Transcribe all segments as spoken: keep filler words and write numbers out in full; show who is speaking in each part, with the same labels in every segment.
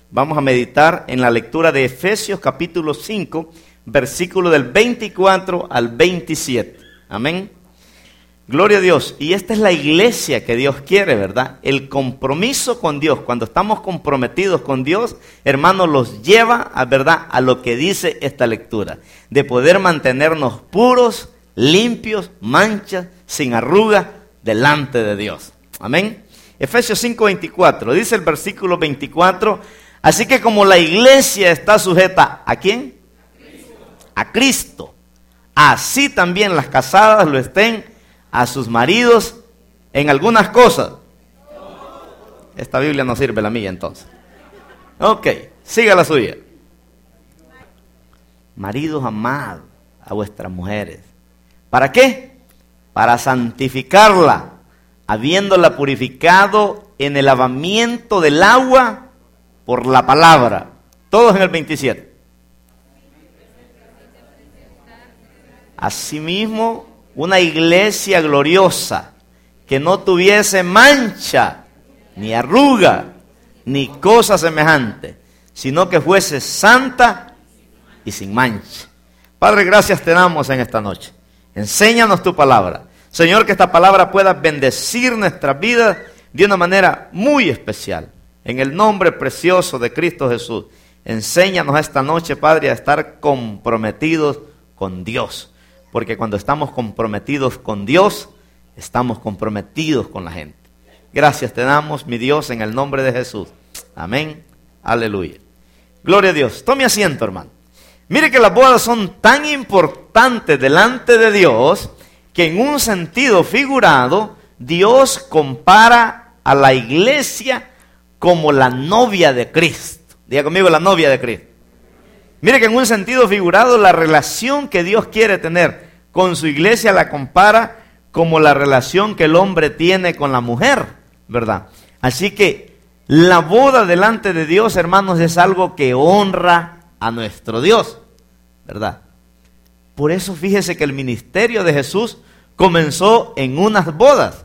Speaker 1: vamos a meditar en la lectura de Efesios capítulo cinco, versículo del veinticuatro al veintisiete. Amén. Gloria a Dios. Y esta es la iglesia que Dios quiere, ¿verdad? El compromiso con Dios. Cuando estamos comprometidos con Dios, hermanos, los lleva a, ¿verdad?, a lo que dice esta lectura. De poder mantenernos puros, limpios, manchas, sin arruga, delante de Dios. Amén. Efesios cinco, veinticuatro. Dice el versículo veinticuatro. Así que como la iglesia está sujeta, ¿a quién? A Cristo. Así también las casadas lo estén a sus maridos en algunas cosas. Esta Biblia no sirve, la mía entonces. Ok, siga la suya. Maridos, amad a vuestras mujeres. ¿Para qué? Para santificarla, habiéndola purificado en el lavamiento del agua por la palabra. Todos en el veintisiete. Asimismo, una iglesia gloriosa, que no tuviese mancha, ni arruga, ni cosa semejante, sino que fuese santa y sin mancha. Padre, gracias te damos en esta noche. Enséñanos tu palabra. Señor, que esta palabra pueda bendecir nuestras vidas de una manera muy especial. En el nombre precioso de Cristo Jesús, enséñanos esta noche, Padre, a estar comprometidos con Dios. Porque cuando estamos comprometidos con Dios, estamos comprometidos con la gente. Gracias te damos, mi Dios, en el nombre de Jesús. Amén. Aleluya. Gloria a Dios. Tome asiento, hermano. Mire que las bodas son tan importantes delante de Dios, que en un sentido figurado, Dios compara a la iglesia como la novia de Cristo. Diga conmigo, la novia de Cristo. Mire que en un sentido figurado, la relación que Dios quiere tener con su iglesia la compara como la relación que el hombre tiene con la mujer, ¿verdad? Así que la boda delante de Dios, hermanos, es algo que honra a nuestro Dios, ¿verdad? Por eso fíjese que el ministerio de Jesús comenzó en unas bodas,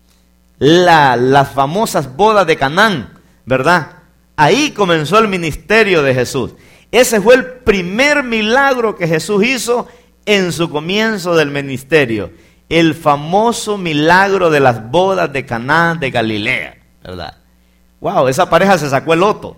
Speaker 1: la, las famosas bodas de Canaán, ¿verdad? Ahí comenzó el ministerio de Jesús. Ese fue el primer milagro que Jesús hizo en su comienzo del ministerio. El famoso milagro de las bodas de Caná de Galilea, ¿verdad? Wow, esa pareja se sacó el loto.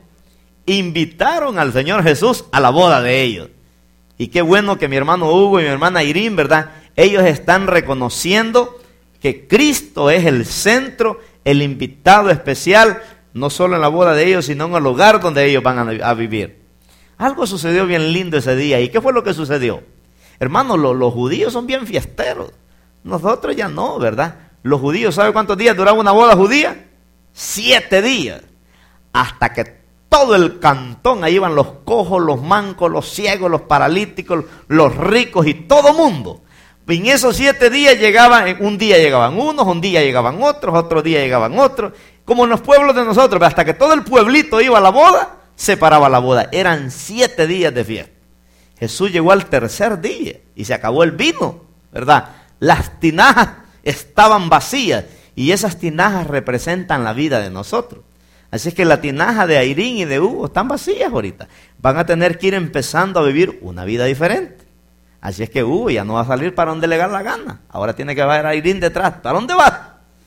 Speaker 1: Invitaron al Señor Jesús a la boda de ellos. Y qué bueno que mi hermano Hugo y mi hermana Irene, ¿verdad? Ellos están reconociendo que Cristo es el centro, el invitado especial, no solo en la boda de ellos, sino en el hogar donde ellos van a, a vivir. Algo sucedió bien lindo ese día. ¿Y qué fue lo que sucedió? Hermanos, los, los judíos son bien fiesteros. Nosotros ya no, ¿verdad? Los judíos, ¿sabe cuántos días duraba una boda judía? Siete días. Hasta que todo el cantón, ahí iban los cojos, los mancos, los ciegos, los paralíticos, los ricos y todo mundo. En esos siete días llegaban, un día llegaban unos, un día llegaban otros, otro día llegaban otros. Como en los pueblos de nosotros, hasta que todo el pueblito iba a la boda, se paraba la boda. Eran siete días de fiesta. Jesús llegó al tercer día y se acabó el vino, ¿verdad? Las tinajas estaban vacías y esas tinajas representan la vida de nosotros. Así es que la tinaja de Airín y de Hugo están vacías ahorita. Van a tener que ir empezando a vivir una vida diferente. Así es que Hugo ya no va a salir para donde le da la gana. Ahora tiene que ver a Airín detrás. ¿Para dónde vas?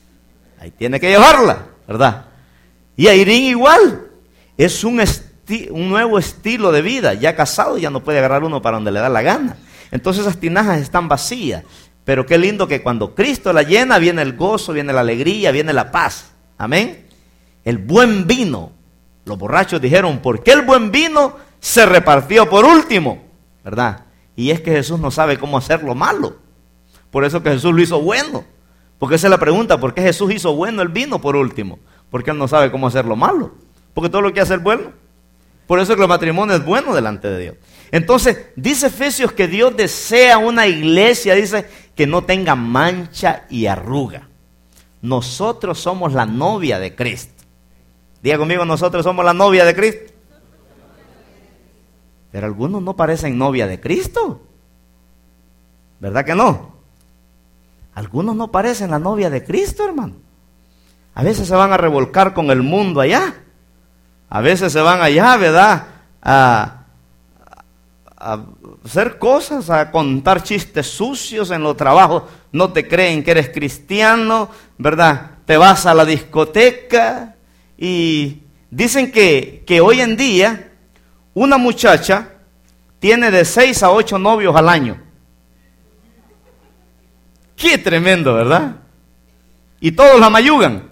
Speaker 1: Ahí tiene que llevarla, ¿verdad? Y Airín igual. Es un, esti- un nuevo estilo de vida. Ya casado ya no puede agarrar uno para donde le da la gana. Entonces esas tinajas están vacías. Pero qué lindo que cuando Cristo la llena, viene el gozo, viene la alegría, viene la paz. Amén. El buen vino. Los borrachos dijeron, ¿por qué el buen vino se repartió por último? ¿Verdad? Y es que Jesús no sabe cómo hacer lo malo. Por eso que Jesús lo hizo bueno. Porque esa es la pregunta, ¿por qué Jesús hizo bueno el vino por último? Porque Él no sabe cómo hacer lo malo. Porque todo lo que hace es bueno. Por eso que el matrimonio es bueno delante de Dios. Entonces, dice Efesios que Dios desea una iglesia, dice, que no tenga mancha y arruga. Nosotros somos la novia de Cristo. Diga conmigo, nosotros somos la novia de Cristo. Pero algunos no parecen novia de Cristo. ¿Verdad que no? Algunos no parecen la novia de Cristo, hermano. A veces se van a revolcar con el mundo allá. A veces se van allá, ¿verdad? A, a hacer cosas, a contar chistes sucios en los trabajos. No te creen que eres cristiano, ¿verdad? Te vas a la discoteca y dicen que, que hoy en día una muchacha tiene de seis a ocho novios al año. Qué tremendo, ¿verdad? Y todos la mayugan.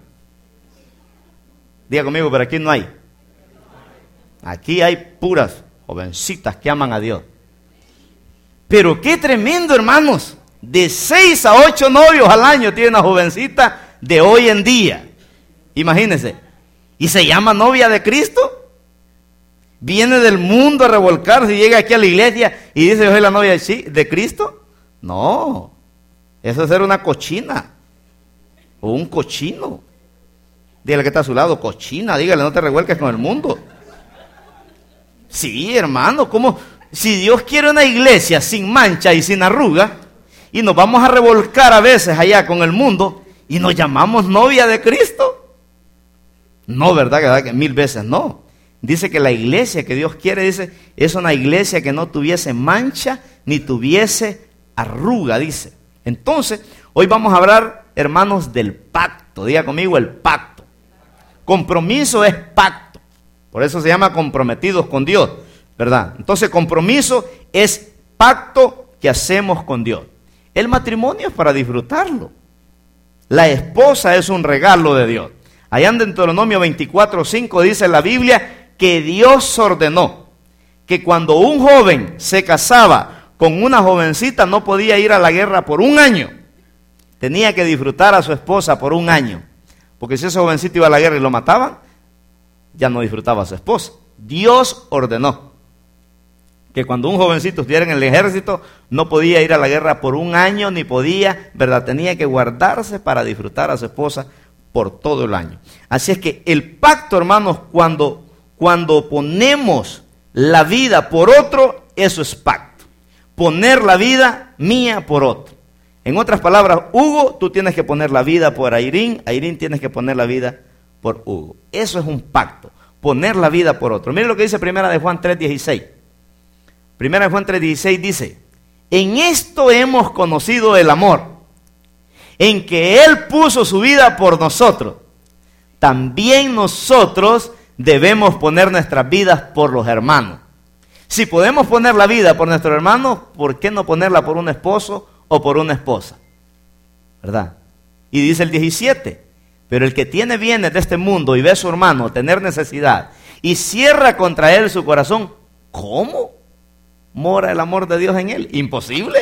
Speaker 1: Diga conmigo, pero aquí no hay. Aquí hay puras jovencitas que aman a Dios. Pero qué tremendo, hermanos. De seis a ocho novios al año tiene una jovencita de hoy en día. Imagínense. ¿Y se llama novia de Cristo? Viene del mundo a revolcarse y llega aquí a la iglesia y dice, yo soy la novia de Cristo. No. Eso es ser una cochina. O un cochino. Dígale que está a su lado, cochina. Dígale, no te revuelques con el mundo. Sí, hermano, ¿cómo? Si Dios quiere una iglesia sin mancha y sin arruga, y nos vamos a revolcar a veces allá con el mundo, y nos llamamos novia de Cristo. No, ¿verdad? ¿verdad? Que mil veces no. Dice que la iglesia que Dios quiere, dice, es una iglesia que no tuviese mancha ni tuviese arruga, dice. Entonces, hoy vamos a hablar, hermanos, del pacto. Diga conmigo, el pacto. Compromiso es pacto. Por eso se llama comprometidos con Dios, ¿verdad? Entonces, compromiso es pacto que hacemos con Dios. El matrimonio es para disfrutarlo. La esposa es un regalo de Dios. Allá en Deuteronomio veinticuatro cinco dice la Biblia que Dios ordenó que cuando un joven se casaba con una jovencita no podía ir a la guerra por un año. Tenía que disfrutar a su esposa por un año. Porque si ese jovencito iba a la guerra y lo mataban, ya no disfrutaba a su esposa. Dios ordenó que cuando un jovencito estuviera en el ejército no podía ir a la guerra por un año, ni podía, ¿verdad? Tenía que guardarse para disfrutar a su esposa por todo el año. Así es que el pacto, hermanos, cuando, cuando ponemos la vida por otro, eso es pacto. Poner la vida mía por otro. En otras palabras, Hugo, tú tienes que poner la vida por Airín, Airín tienes que poner la vida por Hugo. Eso es un pacto, poner la vida por otro. Miren lo que dice Primera de Juan tres dieciséis. Primera de Juan tres dieciséis dice, en esto hemos conocido el amor, en que Él puso su vida por nosotros. También nosotros debemos poner nuestras vidas por los hermanos. Si podemos poner la vida por nuestros hermanos, ¿por qué no ponerla por un esposo o por una esposa? ¿Verdad? Y dice el diecisiete, pero el que tiene bienes de este mundo y ve a su hermano tener necesidad y cierra contra él su corazón, ¿cómo mora el amor de Dios en él? Imposible.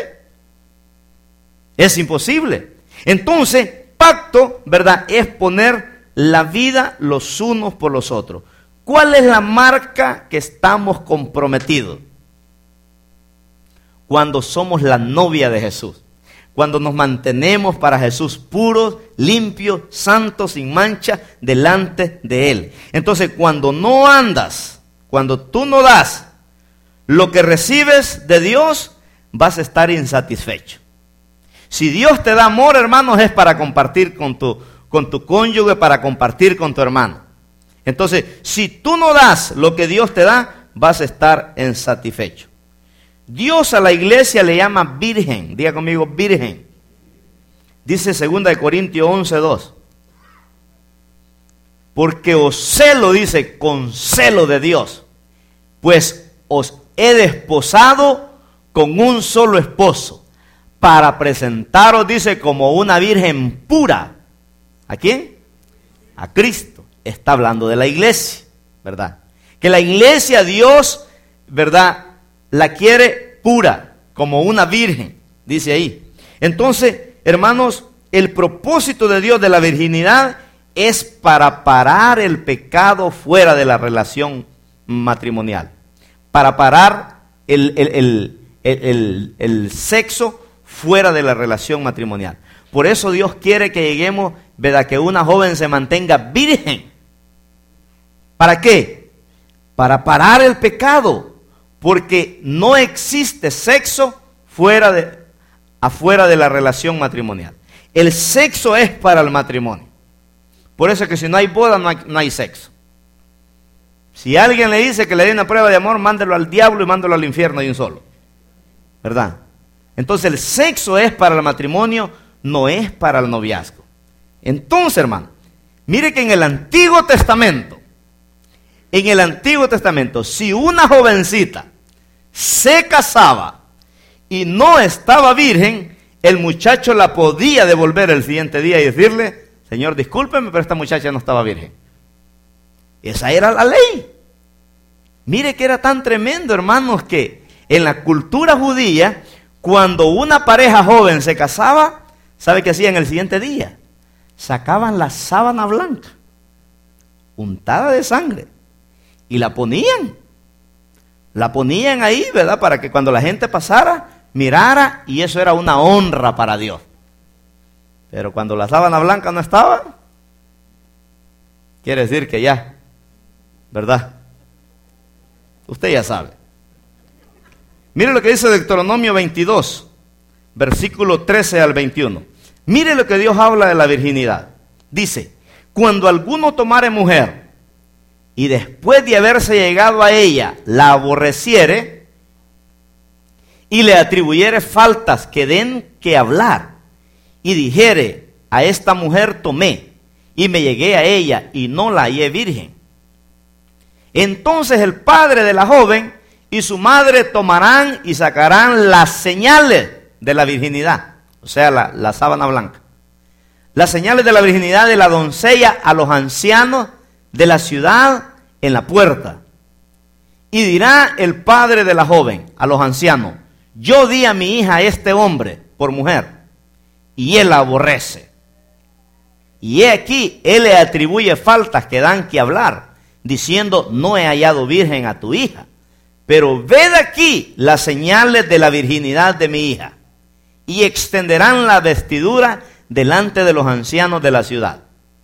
Speaker 1: Es imposible. Entonces, pacto, ¿verdad? Es poner la vida los unos por los otros. ¿Cuál es la marca que estamos comprometidos? Cuando somos la novia de Jesús. Cuando nos mantenemos para Jesús puros, limpios, santos, sin mancha, delante de Él. Entonces, cuando no andas, cuando tú no das lo que recibes de Dios, vas a estar insatisfecho. Si Dios te da amor, hermanos, es para compartir con tu, con tu cónyuge, para compartir con tu hermano. Entonces, si tú no das lo que Dios te da, vas a estar insatisfecho. Dios a la iglesia le llama virgen. Diga conmigo, virgen. Dice segunda de Corintios once dos. Porque os celo, dice, con celo de Dios, pues os he desposado con un solo esposo, para presentaros, dice, como una virgen pura. ¿A quién? A Cristo. Está hablando de la iglesia, ¿verdad? Que la iglesia, Dios, ¿verdad?, la quiere pura, como una virgen, dice ahí. Entonces, hermanos, el propósito de Dios de la virginidad es para parar el pecado fuera de la relación matrimonial. Para parar el, el, el, el, el, el sexo fuera de la relación matrimonial. Por eso Dios quiere que lleguemos, ¿verdad?, que una joven se mantenga virgen. ¿Para qué? Para parar el pecado. Porque no existe sexo fuera de, afuera de la relación matrimonial. El sexo es para el matrimonio. Por eso es que si no hay boda, no hay, no hay sexo. Si alguien le dice que le dé una prueba de amor, mándelo al diablo y mándelo al infierno de un solo. ¿Verdad? Entonces el sexo es para el matrimonio, no es para el noviazgo. Entonces, hermano, mire que en el Antiguo Testamento, en el Antiguo Testamento, si una jovencita se casaba y no estaba virgen, el muchacho la podía devolver el siguiente día y decirle: Señor, discúlpeme, pero esta muchacha no estaba virgen. Esa era la ley. Mire que era tan tremendo, hermanos, que en la cultura judía, cuando una pareja joven se casaba, ¿sabe qué hacían el siguiente día? Sacaban la sábana blanca, untada de sangre, y la ponían. La ponían ahí, ¿verdad? Para que cuando la gente pasara, mirara, y eso era una honra para Dios. Pero cuando la sábana blanca no estaba, quiere decir que ya, ¿verdad? Usted ya sabe. Mire lo que dice Deuteronomio veintidós, versículo trece al veintiuno. Mire lo que Dios habla de la virginidad. Dice: cuando alguno tomare mujer y después de haberse llegado a ella la aborreciere y le atribuyere faltas que den que hablar, y dijere: a esta mujer tomé y me llegué a ella y no la hallé virgen, entonces el padre de la joven y su madre tomarán y sacarán las señales de la virginidad, o sea, la, la sábana blanca, las señales de la virginidad de la doncella a los ancianos de la ciudad en la puerta. Y dirá el padre de la joven a los ancianos: yo di a mi hija a este hombre por mujer, y él la aborrece. Y he aquí, él le atribuye faltas que dan que hablar, diciendo: no he hallado virgen a tu hija. Pero ved aquí las señales de la virginidad de mi hija. Y extenderán la vestidura delante de los ancianos de la ciudad.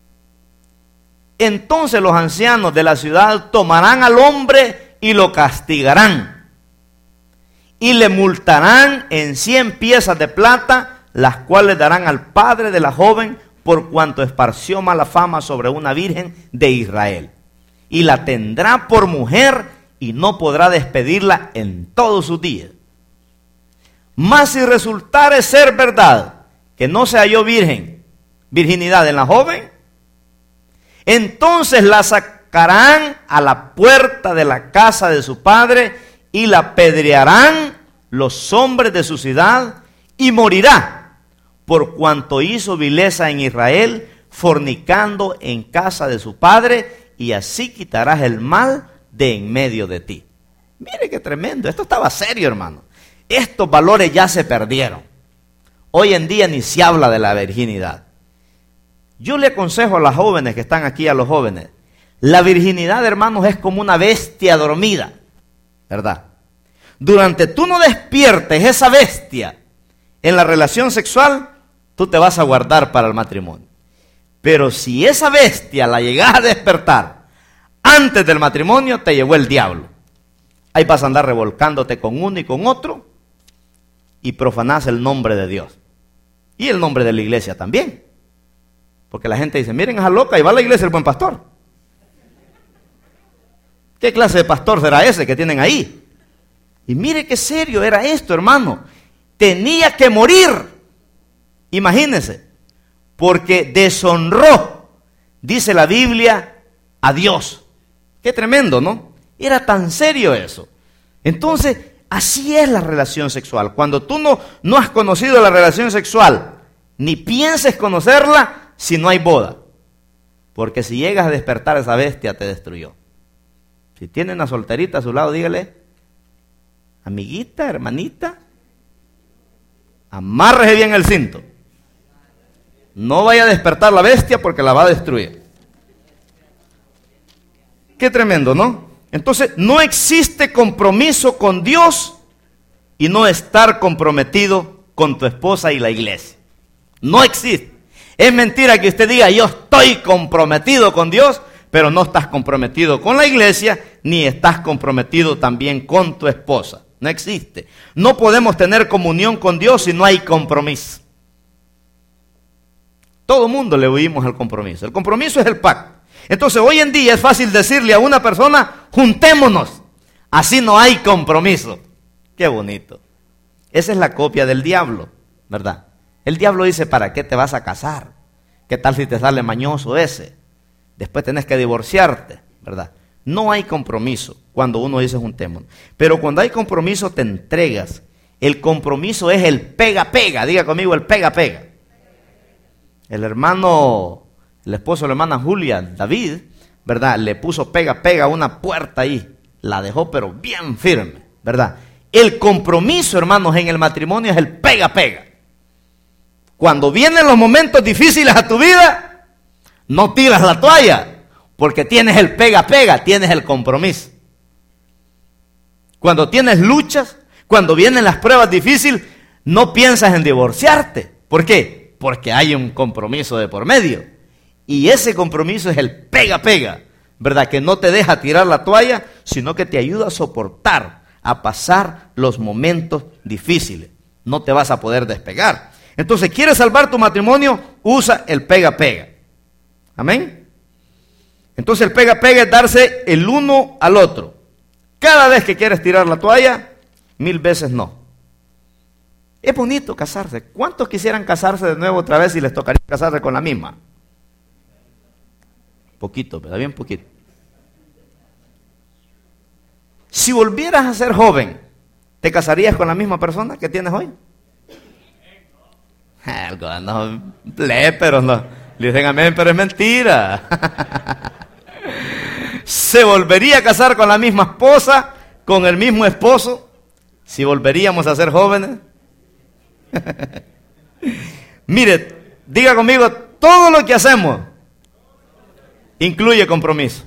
Speaker 1: Entonces los ancianos de la ciudad tomarán al hombre y lo castigarán. Y le multarán en cien piezas de plata, las cuales darán al padre de la joven, por cuanto esparció mala fama sobre una virgen de Israel. Y la tendrá por mujer y no podrá despedirla en todos sus días. Mas si resultare ser verdad que no se halló virgen, virginidad en la joven, entonces la sacarán a la puerta de la casa de su padre y la apedrearán los hombres de su ciudad, y morirá, por cuanto hizo vileza en Israel, fornicando en casa de su padre, y así quitarás el mal de en medio de ti. Mire qué tremendo, esto estaba serio, hermano. Estos valores ya se perdieron. Hoy en día ni se habla de la virginidad. Yo le aconsejo a las jóvenes que están aquí, a los jóvenes, la virginidad, hermanos, es como una bestia dormida, ¿verdad? Durante tú no despiertes esa bestia en la relación sexual, tú te vas a guardar para el matrimonio. Pero si esa bestia la llegas a despertar antes del matrimonio, te llevó el diablo. Ahí vas a andar revolcándote con uno y con otro y profanás el nombre de Dios. Y el nombre de la iglesia también. Porque la gente dice: miren esa loca, y va a la iglesia el buen pastor. ¿Qué clase de pastor será ese que tienen ahí? Y mire qué serio era esto, hermano. Tenía que morir. Imagínense. Porque deshonró, dice la Biblia, a Dios. Qué tremendo, ¿no? Era tan serio eso. Entonces, así es la relación sexual. Cuando tú no, no has conocido la relación sexual, ni pienses conocerla si no hay boda. Porque si llegas a despertar, esa bestia te destruyó. Si tiene una solterita a su lado, dígale: amiguita, hermanita, amárrese bien el cinto. No vaya a despertar la bestia porque la va a destruir. Qué tremendo, ¿no? Entonces, no existe compromiso con Dios y no estar comprometido con tu esposa y la iglesia. No existe. Es mentira que usted diga: yo estoy comprometido con Dios, pero no estás comprometido con la iglesia, ni estás comprometido también con tu esposa. No existe. No podemos tener comunión con Dios si no hay compromiso. Todo mundo le huimos al compromiso. El compromiso es el pacto. Entonces hoy en día es fácil decirle a una persona, juntémonos. Así no hay compromiso. Qué bonito. Esa es la copia del diablo, ¿verdad? El diablo dice, ¿para qué te vas a casar? ¿Qué tal si te sale mañoso ese? Después tenés que divorciarte, ¿verdad? No hay compromiso cuando uno dice juntémonos. Pero cuando hay compromiso te entregas. El compromiso es el pega-pega. Diga conmigo el pega-pega. El hermano, el esposo de la hermana Julia, David, ¿verdad? Le puso pega-pega a una puerta ahí. La dejó pero bien firme, ¿verdad? El compromiso, hermanos, en el matrimonio es el pega-pega. Cuando vienen los momentos difíciles a tu vida, no tiras la toalla, porque tienes el pega-pega, tienes el compromiso. Cuando tienes luchas, cuando vienen las pruebas difíciles, no piensas en divorciarte. ¿Por qué? Porque hay un compromiso de por medio. Y ese compromiso es el pega-pega, ¿verdad? Que no te deja tirar la toalla, sino que te ayuda a soportar, a pasar los momentos difíciles. No te vas a poder despegar. Entonces, ¿quieres salvar tu matrimonio? Usa el pega-pega. Amén. Entonces, el pega-pega es darse el uno al otro. Cada vez que quieres tirar la toalla, mil veces no. Es bonito casarse. ¿Cuántos quisieran casarse de nuevo otra vez y les tocaría casarse con la misma? Poquito, ¿verdad? Bien poquito. Si volvieras a ser joven, ¿te casarías con la misma persona que tienes hoy? Algo, no, pero no. Le dicen amén, pero es mentira. ¿Se volvería a casar con la misma esposa, con el mismo esposo, si volveríamos a ser jóvenes? Mire, diga conmigo, todo lo que hacemos incluye compromiso.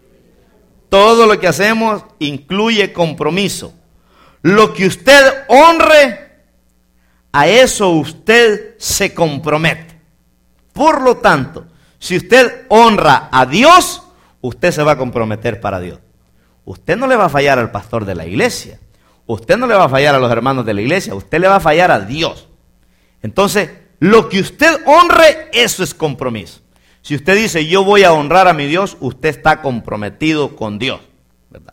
Speaker 1: Todo lo que hacemos incluye compromiso. Lo que usted honre, a eso usted se compromete. Por lo tanto, si usted honra a Dios, usted se va a comprometer para Dios. Usted no le va a fallar al pastor de la iglesia. Usted no le va a fallar a los hermanos de la iglesia. Usted le va a fallar a Dios. Entonces, lo que usted honre, eso es compromiso. Si usted dice, yo voy a honrar a mi Dios, usted está comprometido con Dios, ¿verdad?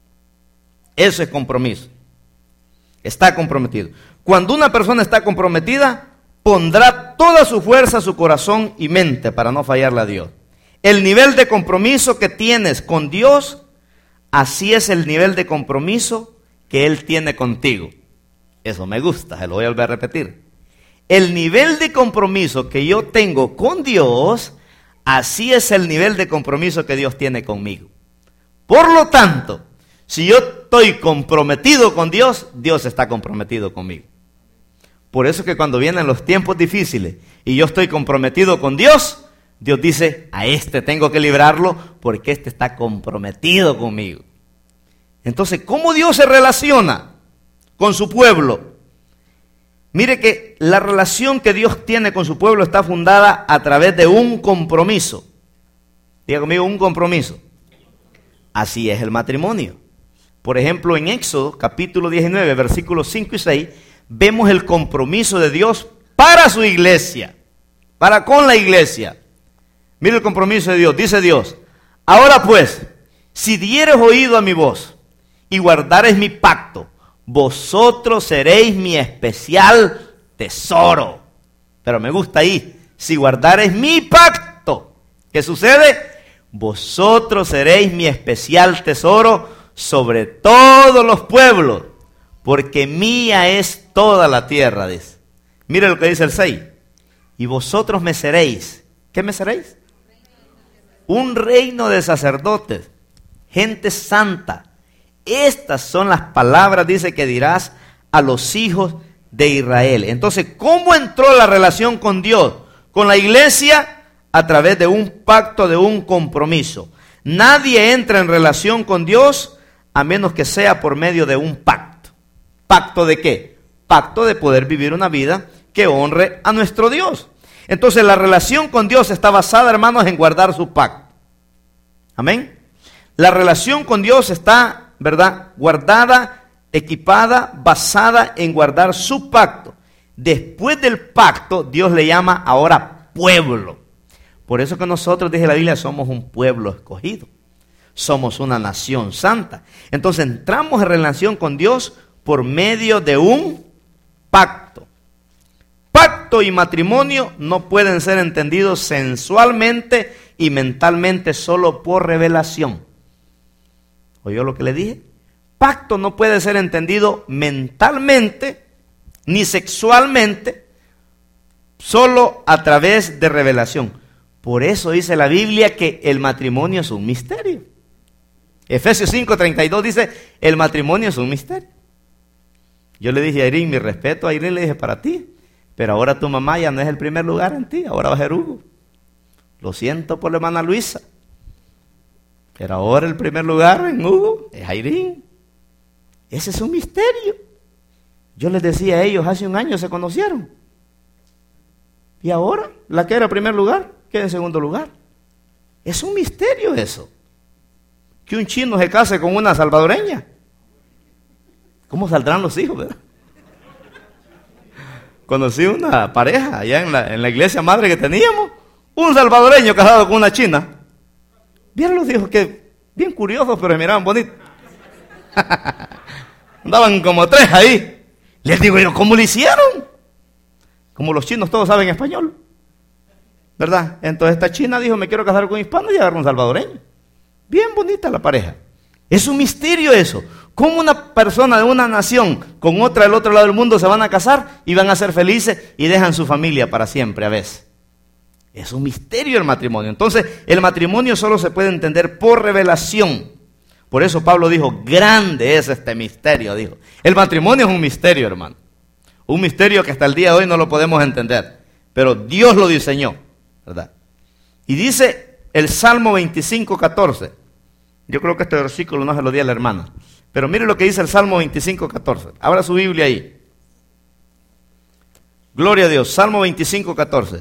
Speaker 1: Eso es compromiso. Está comprometido. Cuando una persona está comprometida, pondrá toda su fuerza, su corazón y mente para no fallarle a Dios. El nivel de compromiso que tienes con Dios, así es el nivel de compromiso que Él tiene contigo. Eso me gusta, se lo voy a volver a repetir. El nivel de compromiso que yo tengo con Dios, así es el nivel de compromiso que Dios tiene conmigo. Por lo tanto, si yo estoy comprometido con Dios, Dios está comprometido conmigo. Por eso que cuando vienen los tiempos difíciles y yo estoy comprometido con Dios, Dios dice, a este tengo que librarlo porque este está comprometido conmigo. Entonces, ¿cómo Dios se relaciona con su pueblo? Mire que la relación que Dios tiene con su pueblo está fundada a través de un compromiso. Diga conmigo, un compromiso. Así es el matrimonio. Por ejemplo, en Éxodo, capítulo diecinueve, versículos cinco y seis, vemos el compromiso de Dios para su iglesia, para con la iglesia. Mire el compromiso de Dios. Dice Dios, ahora pues, si dieres oído a mi voz y guardares mi pacto, vosotros seréis mi especial tesoro. Pero me gusta ahí, si guardares mi pacto, ¿qué sucede? Vosotros seréis mi especial tesoro sobre todos los pueblos, porque mía es toda la tierra, dice. Mire lo que dice el seis. Y vosotros me seréis, ¿qué me seréis? Un reino de sacerdotes, gente santa. Estas son las palabras, dice, que dirás a los hijos de Israel. Entonces, ¿cómo entró la relación con Dios? Con la iglesia, a través de un pacto, de un compromiso. Nadie entra en relación con Dios a menos que sea por medio de un pacto. ¿Pacto de qué? Pacto de poder vivir una vida que honre a nuestro Dios. Entonces, la relación con Dios está basada, hermanos, en guardar su pacto. Amén. La relación con Dios está, ¿verdad?, guardada, equipada, basada en guardar su pacto. Después del pacto, Dios le llama ahora pueblo. Por eso que nosotros, dice la Biblia, somos un pueblo escogido. Somos una nación santa. Entonces entramos en relación con Dios por medio de un pacto. Pacto y matrimonio no pueden ser entendidos sensualmente y mentalmente solo por revelación. ¿Oyó lo que le dije? Pacto no puede ser entendido mentalmente ni sexualmente solo a través de revelación. Por eso dice la Biblia que el matrimonio es un misterio. Efesios cinco treinta y dos dice, el matrimonio es un misterio. Yo le dije a Irene, mi respeto a Irene, le dije, para ti. Pero ahora tu mamá ya no es el primer lugar en ti, ahora va a ser Hugo. Lo siento por la hermana Luisa. Pero ahora el primer lugar en Hugo es Irene. Ese es un misterio. Yo les decía a ellos, hace un año se conocieron. Y ahora, la que era primer lugar, queda en segundo lugar. Es un misterio eso. Que un chino se case con una salvadoreña. ¿Cómo saldrán los hijos, verdad? Conocí una pareja allá en la, en la iglesia madre que teníamos. Un salvadoreño casado con una china. Vieron los hijos que bien curiosos, pero se miraban bonitos. Andaban como tres ahí. Les digo yo, ¿cómo lo hicieron? Como los chinos todos saben español, ¿verdad? Entonces esta china dijo, me quiero casar con hispano y agarró un salvadoreño. Bien bonita la pareja. Es un misterio eso. ¿Cómo una persona de una nación con otra del otro lado del mundo se van a casar y van a ser felices y dejan su familia para siempre a veces? Es un misterio el matrimonio. Entonces, el matrimonio solo se puede entender por revelación. Por eso Pablo dijo, grande es este misterio, dijo. El matrimonio es un misterio, hermano. Un misterio que hasta el día de hoy no lo podemos entender. Pero Dios lo diseñó, ¿verdad? Y dice el Salmo veinticinco catorce. Yo creo que este versículo no se lo di a la hermana. Pero mire lo que dice el Salmo veinticinco catorce. Abra su Biblia ahí. Gloria a Dios. Salmo veinticinco catorce.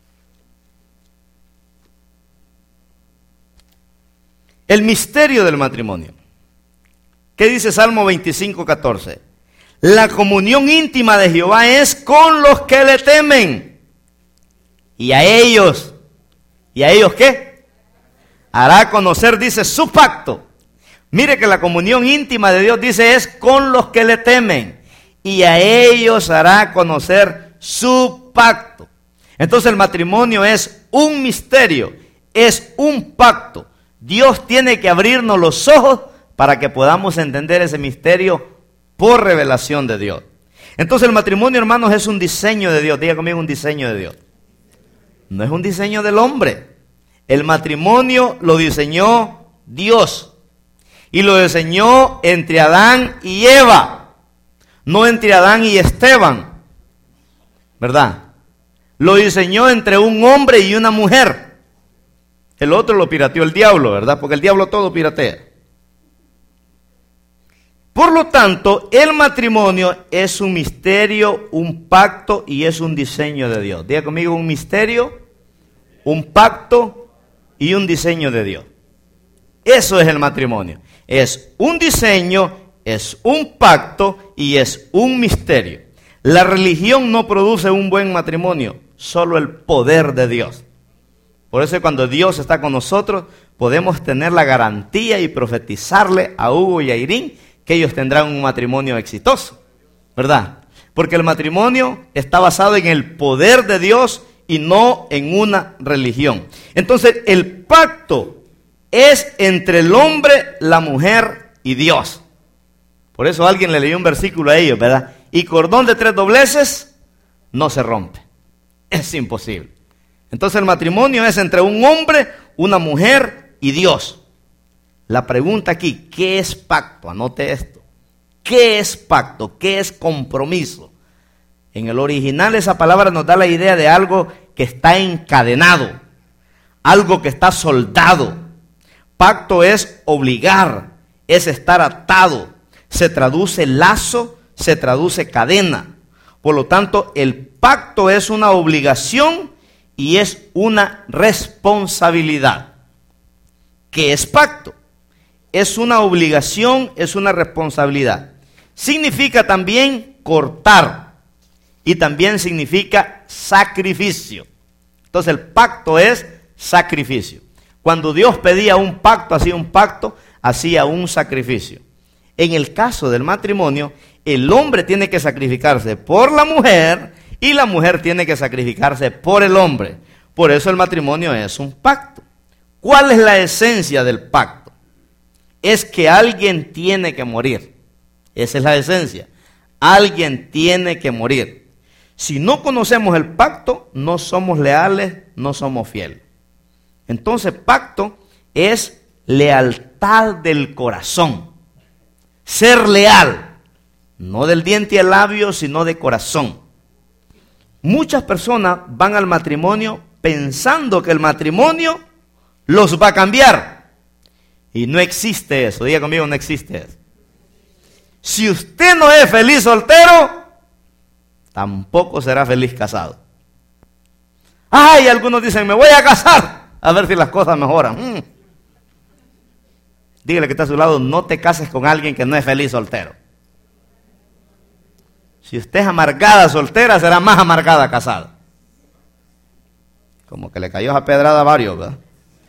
Speaker 1: El misterio del matrimonio. ¿Qué dice Salmo veinticinco catorce? La comunión íntima de Jehová es con los que le temen. Y a ellos, ¿y a ellos qué? Hará conocer, dice, su pacto. Mire que la comunión íntima de Dios, dice, es con los que le temen. Y a ellos hará conocer su pacto. Entonces el matrimonio es un misterio, es un pacto. Dios tiene que abrirnos los ojos para que podamos entender ese misterio por revelación de Dios. Entonces el matrimonio, hermanos, es un diseño de Dios. Diga conmigo, un diseño de Dios. No es un diseño del hombre. El matrimonio lo diseñó Dios. Y lo diseñó entre Adán y Eva. No entre Adán y Esteban. ¿Verdad? Lo diseñó entre un hombre y una mujer. El otro lo pirateó el diablo, ¿verdad? Porque el diablo todo piratea. Por lo tanto, el matrimonio es un misterio, un pacto y es un diseño de Dios. Diga conmigo, un misterio, un pacto y un diseño de Dios. Eso es el matrimonio. Es un diseño, es un pacto y es un misterio. La religión no produce un buen matrimonio, solo el poder de Dios. Por eso cuando Dios está con nosotros, podemos tener la garantía y profetizarle a Hugo y a Irene que ellos tendrán un matrimonio exitoso, ¿verdad? Porque el matrimonio está basado en el poder de Dios y no en una religión. Entonces, el pacto es entre el hombre, la mujer y Dios. Por eso alguien le leyó un versículo a ellos, ¿verdad? Y cordón de tres dobleces no se rompe. Es imposible. Entonces, el matrimonio es entre un hombre, una mujer y Dios. La pregunta aquí, ¿qué es pacto? Anote esto. ¿Qué es pacto? ¿Qué es compromiso? En el original esa palabra nos da la idea de algo que está encadenado, algo que está soldado. Pacto es obligar, es estar atado. Se traduce lazo, se traduce cadena. Por lo tanto, el pacto es una obligación y es una responsabilidad. ¿Qué es pacto? Es una obligación, es una responsabilidad. Significa también cortar y también significa sacrificio. Entonces el pacto es sacrificio. Cuando Dios pedía un pacto, hacía un pacto, hacía un sacrificio. En el caso del matrimonio, el hombre tiene que sacrificarse por la mujer y la mujer tiene que sacrificarse por el hombre. Por eso el matrimonio es un pacto. ¿Cuál es la esencia del pacto? Es que alguien tiene que morir. Esa es la esencia. Alguien tiene que morir. Si no conocemos el pacto, no somos leales, no somos fieles. Entonces, pacto es lealtad del corazón. Ser leal, no del diente y el labio, sino de corazón. Muchas personas van al matrimonio pensando que el matrimonio los va a cambiar. Y no existe eso. Diga conmigo, no existe eso. Si usted no es feliz soltero, tampoco será feliz casado. Ay, algunos dicen, me voy a casar, a ver si las cosas mejoran. Mm. Dígale que está a su lado, no te cases con alguien que no es feliz soltero. Si usted es amargada soltera, será más amargada casada. Como que le cayó esa pedrada a varios, ¿verdad?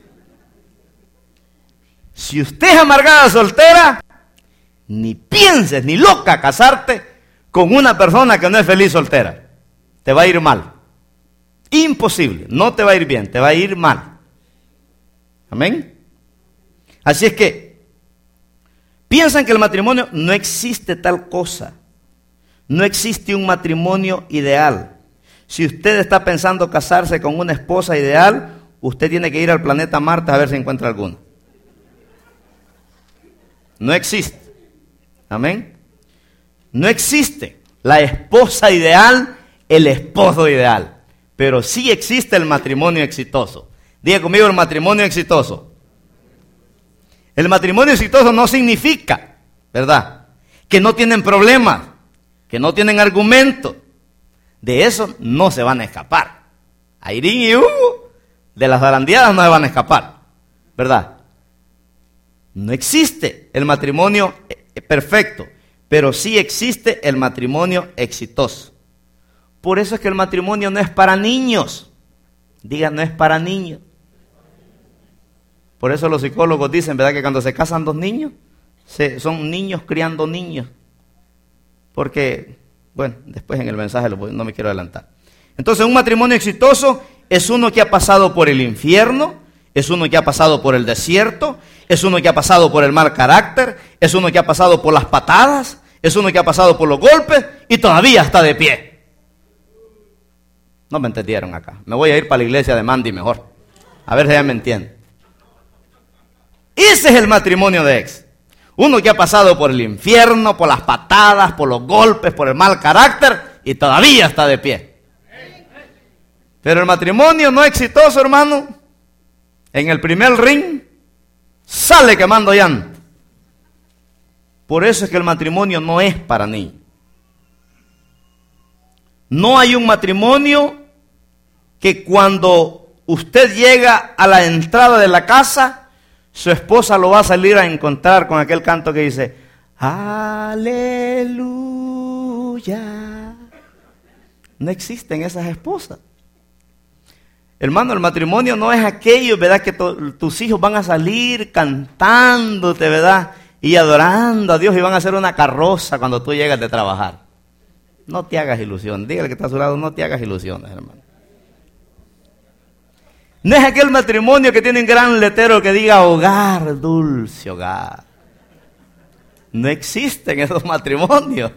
Speaker 1: Si usted es amargada soltera, ni pienses, ni loca casarte con una persona que no es feliz soltera. Te va a ir mal. Imposible, no te va a ir bien, te va a ir mal. Amén. Así es que piensan que el matrimonio no existe tal cosa. No existe un matrimonio ideal. Si usted está pensando casarse con una esposa ideal, usted tiene que ir al planeta Marte a ver si encuentra alguna. No existe. Amén. No existe la esposa ideal, el esposo ideal. Pero sí existe el matrimonio exitoso. Diga conmigo, el matrimonio exitoso. El matrimonio exitoso no significa, ¿verdad?, que no tienen problemas, que no tienen argumentos. De eso no se van a escapar. Airín y Hugo, de las zarandeadas no se van a escapar, ¿verdad? No existe el matrimonio perfecto, pero sí existe el matrimonio exitoso. Por eso es que el matrimonio no es para niños. Diga, no es para niños. Por eso los psicólogos dicen, ¿verdad?, que cuando se casan dos niños, se, son niños criando niños. Porque, bueno, después en el mensaje lo, no me quiero adelantar. Entonces, un matrimonio exitoso es uno que ha pasado por el infierno, es uno que ha pasado por el desierto, es uno que ha pasado por el mal carácter, es uno que ha pasado por las patadas, es uno que ha pasado por los golpes y todavía está de pie. No me entendieron acá. Me voy a ir para la iglesia de Mandy mejor. A ver si ya me entienden. Ese es el matrimonio de ex. Uno que ha pasado por el infierno, por las patadas, por los golpes, por el mal carácter y todavía está de pie. Pero el matrimonio no exitoso, hermano, en el primer ring sale quemando llanto. Por eso es que el matrimonio no es para niños. No hay un matrimonio que cuando usted llega a la entrada de la casa, su esposa lo va a salir a encontrar con aquel canto que dice, aleluya. No existen esas esposas. Hermano, el matrimonio no es aquello, ¿verdad?, que to- tus hijos van a salir cantándote, ¿verdad?, y adorando a Dios y van a hacer una carroza cuando tú llegas de trabajar. No te hagas ilusiones. Dígale que está a su lado, no te hagas ilusiones, hermano. No es aquel matrimonio que tiene un gran letrero que diga hogar, dulce hogar. No existen esos matrimonios.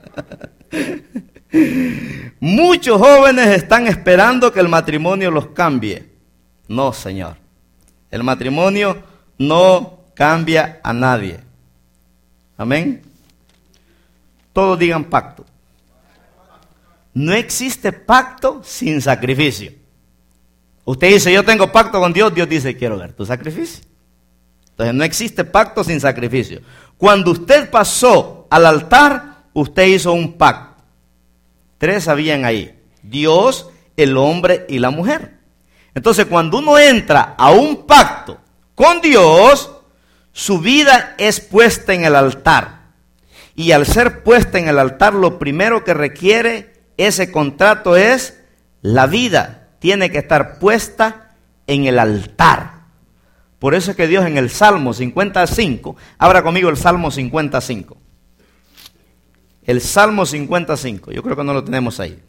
Speaker 1: Muchos jóvenes están esperando que el matrimonio los cambie. No, Señor. El matrimonio no cambia a nadie. Amén. Todos digan pacto. No existe pacto sin sacrificio. Usted dice, yo tengo pacto con Dios. Dios dice, quiero ver tu sacrificio. Entonces no existe pacto sin sacrificio. Cuando usted pasó al altar, usted hizo un pacto. Tres habían ahí: Dios, el hombre y la mujer. Entonces cuando uno entra a un pacto con Dios, su vida es puesta en el altar. Y al ser puesta en el altar, lo primero que requiere ese contrato es la vida. Tiene que estar puesta en el altar. Por eso es que Dios en el Salmo cincuenta y cinco, abra conmigo el Salmo cincuenta y cinco. El Salmo cincuenta y cinco, yo creo que no lo tenemos ahí.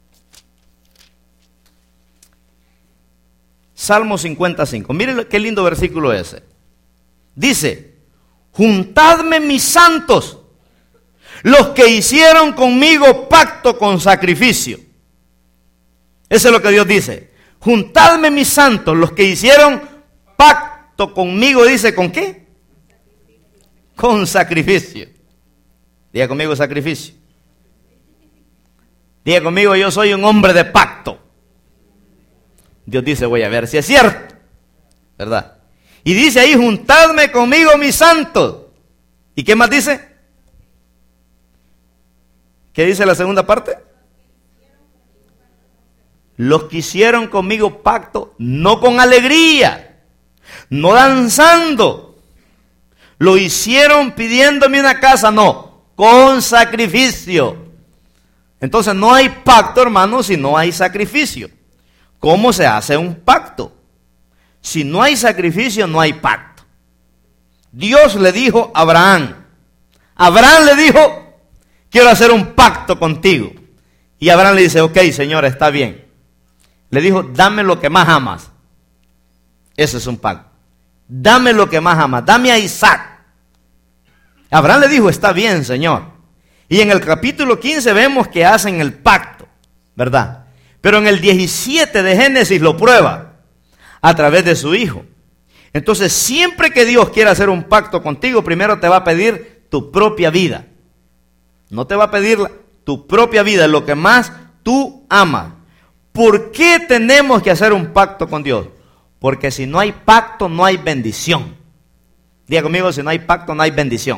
Speaker 1: Salmo cincuenta y cinco, miren qué lindo versículo ese. Dice, juntadme mis santos, los que hicieron conmigo pacto con sacrificio. Eso es lo que Dios dice. Juntadme mis santos, los que hicieron pacto conmigo, dice, ¿con qué? Con sacrificio. Diga conmigo sacrificio. Diga conmigo, yo soy un hombre de pacto. Dios dice, voy a ver si es cierto, ¿verdad? Y dice ahí, juntadme conmigo mis santos. ¿Y qué más dice? ¿Qué dice la segunda parte? Los que hicieron conmigo pacto, no con alegría, no danzando. Lo hicieron pidiéndome una casa, no, con sacrificio. Entonces no hay pacto, hermanos, si no hay sacrificio. ¿Cómo se hace un pacto? Si no hay sacrificio, no hay pacto. Dios le dijo a Abraham, Abraham le dijo, quiero hacer un pacto contigo. Y Abraham le dice, ok, Señor, está bien. Le dijo, dame lo que más amas. Ese es un pacto. Dame lo que más amas, dame a Isaac. Abraham le dijo, está bien, Señor. Y en el capítulo quince vemos que hacen el pacto, ¿verdad? Pero en el diecisiete de Génesis lo prueba a través de su hijo. Entonces, siempre que Dios quiera hacer un pacto contigo, primero te va a pedir tu propia vida. No te va a pedir la, tu propia vida, lo que más tú amas. ¿Por qué tenemos que hacer un pacto con Dios? Porque si no hay pacto, no hay bendición. Diga conmigo, si no hay pacto, no hay bendición.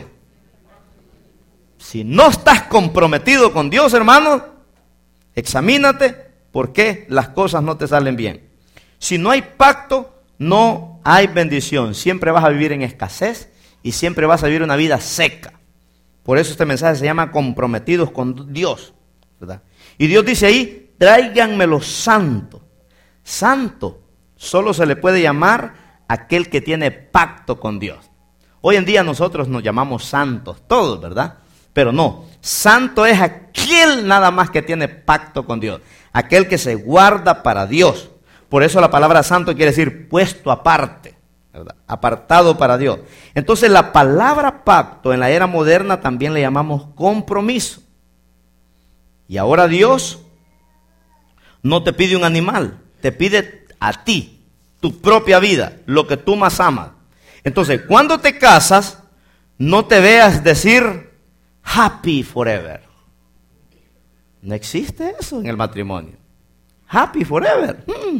Speaker 1: Si no estás comprometido con Dios, hermano, examínate por qué las cosas no te salen bien. Si no hay pacto, no hay bendición. Siempre vas a vivir en escasez y siempre vas a vivir una vida seca. Por eso este mensaje se llama comprometidos con Dios, ¿verdad? Y Dios dice ahí, tráiganme los santos. Santo solo se le puede llamar aquel que tiene pacto con Dios. Hoy en día nosotros nos llamamos santos, todos, ¿verdad? Pero no, santo es aquel nada más que tiene pacto con Dios, aquel que se guarda para Dios. Por eso la palabra santo quiere decir puesto aparte, ¿verdad? Apartado para Dios. Entonces la palabra pacto en la era moderna también le llamamos compromiso. Y ahora Dios no te pide un animal, te pide a ti, tu propia vida, lo que tú más amas. Entonces, cuando te casas, no te veas decir happy forever. No existe eso en el matrimonio. Happy forever. Hmm.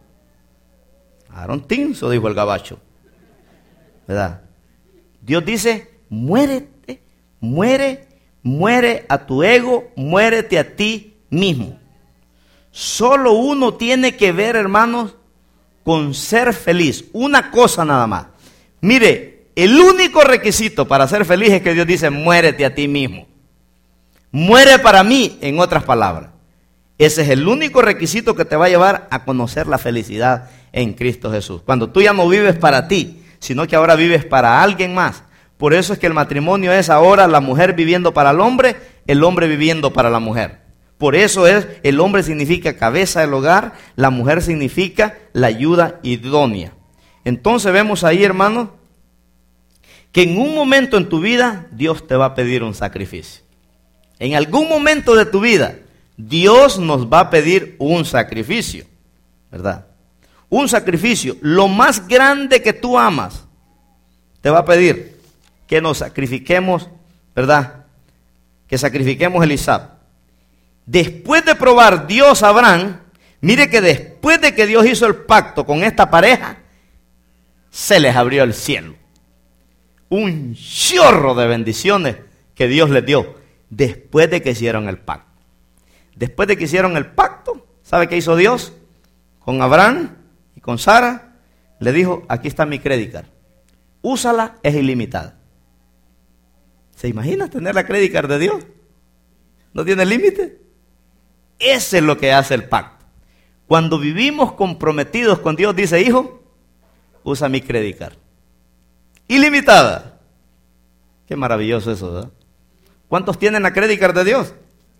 Speaker 1: I don't think so, dijo el gabacho. ¿Verdad? Dios dice, muérete, muere, muere a tu ego, muérete a ti mismo. Solo uno tiene que ver, hermanos, con ser feliz. Una cosa nada más. Mire, el único requisito para ser feliz es que Dios dice, muérete a ti mismo. Muere para mí, en otras palabras. Ese es el único requisito que te va a llevar a conocer la felicidad en Cristo Jesús. Cuando tú ya no vives para ti, sino que ahora vives para alguien más. Por eso es que el matrimonio es ahora la mujer viviendo para el hombre, el hombre viviendo para la mujer. Por eso es, el hombre significa cabeza del hogar, la mujer significa la ayuda idónea. Entonces vemos ahí, hermanos, que en un momento en tu vida Dios te va a pedir un sacrificio. En algún momento de tu vida Dios nos va a pedir un sacrificio, ¿verdad? Un sacrificio, lo más grande que tú amas, te va a pedir que nos sacrifiquemos, ¿verdad? Que sacrifiquemos el Isaac. Después de probar Dios a Abraham, mire que después de que Dios hizo el pacto con esta pareja, se les abrió el cielo. Un chorro de bendiciones que Dios les dio después de que hicieron el pacto. Después de que hicieron el pacto, ¿sabe qué hizo Dios? Con Abraham y con Sara, le dijo, aquí está mi credit card. Úsala, es ilimitada. ¿Se imagina tener la credit card de Dios? ¿No tiene límite? Ese es lo que hace el pacto. Cuando vivimos comprometidos con Dios, dice, hijo, usa mi credit card. Ilimitada. Qué maravilloso eso, ¿verdad? ¿Cuántos tienen la credit card de Dios?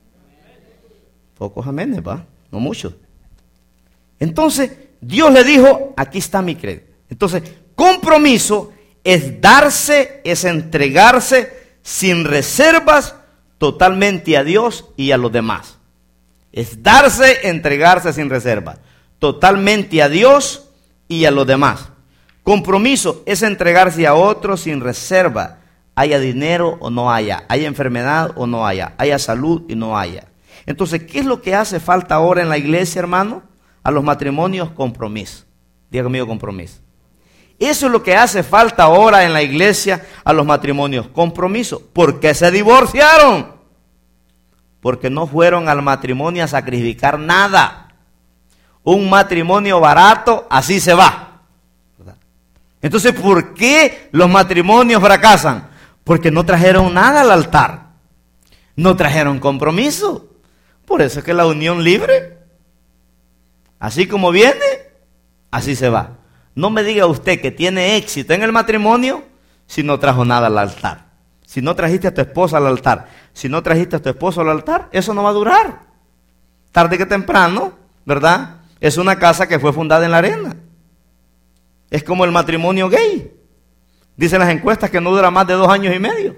Speaker 1: Pocos amenes, ¿va? No muchos. Entonces, Dios le dijo, aquí está mi crédito. Entonces, compromiso es darse, es entregarse sin reservas totalmente a Dios y a los demás. Es darse, entregarse sin reservas totalmente a Dios y a los demás. Compromiso es entregarse a otros sin reserva, haya dinero o no haya, haya enfermedad o no haya, haya salud y no haya. Entonces, ¿qué es lo que hace falta ahora en la iglesia, hermano? A los matrimonios, compromiso. Diga conmigo, compromiso. Eso es lo que hace falta ahora en la iglesia a los matrimonios, compromiso. ¿Por qué se divorciaron? Porque no fueron al matrimonio a sacrificar nada. Un matrimonio barato, así se va. Entonces, ¿por qué los matrimonios fracasan? Porque no trajeron nada al altar. No trajeron compromiso. Por eso es que la unión libre, así como viene, así se va. No me diga usted que tiene éxito en el matrimonio si no trajo nada al altar. Si no trajiste a tu esposa al altar, si no trajiste a tu esposo al altar, eso no va a durar. Tarde que temprano, ¿verdad? Es una casa que fue fundada en la arena. Es como el matrimonio gay. Dicen las encuestas que no dura más de dos años y medio.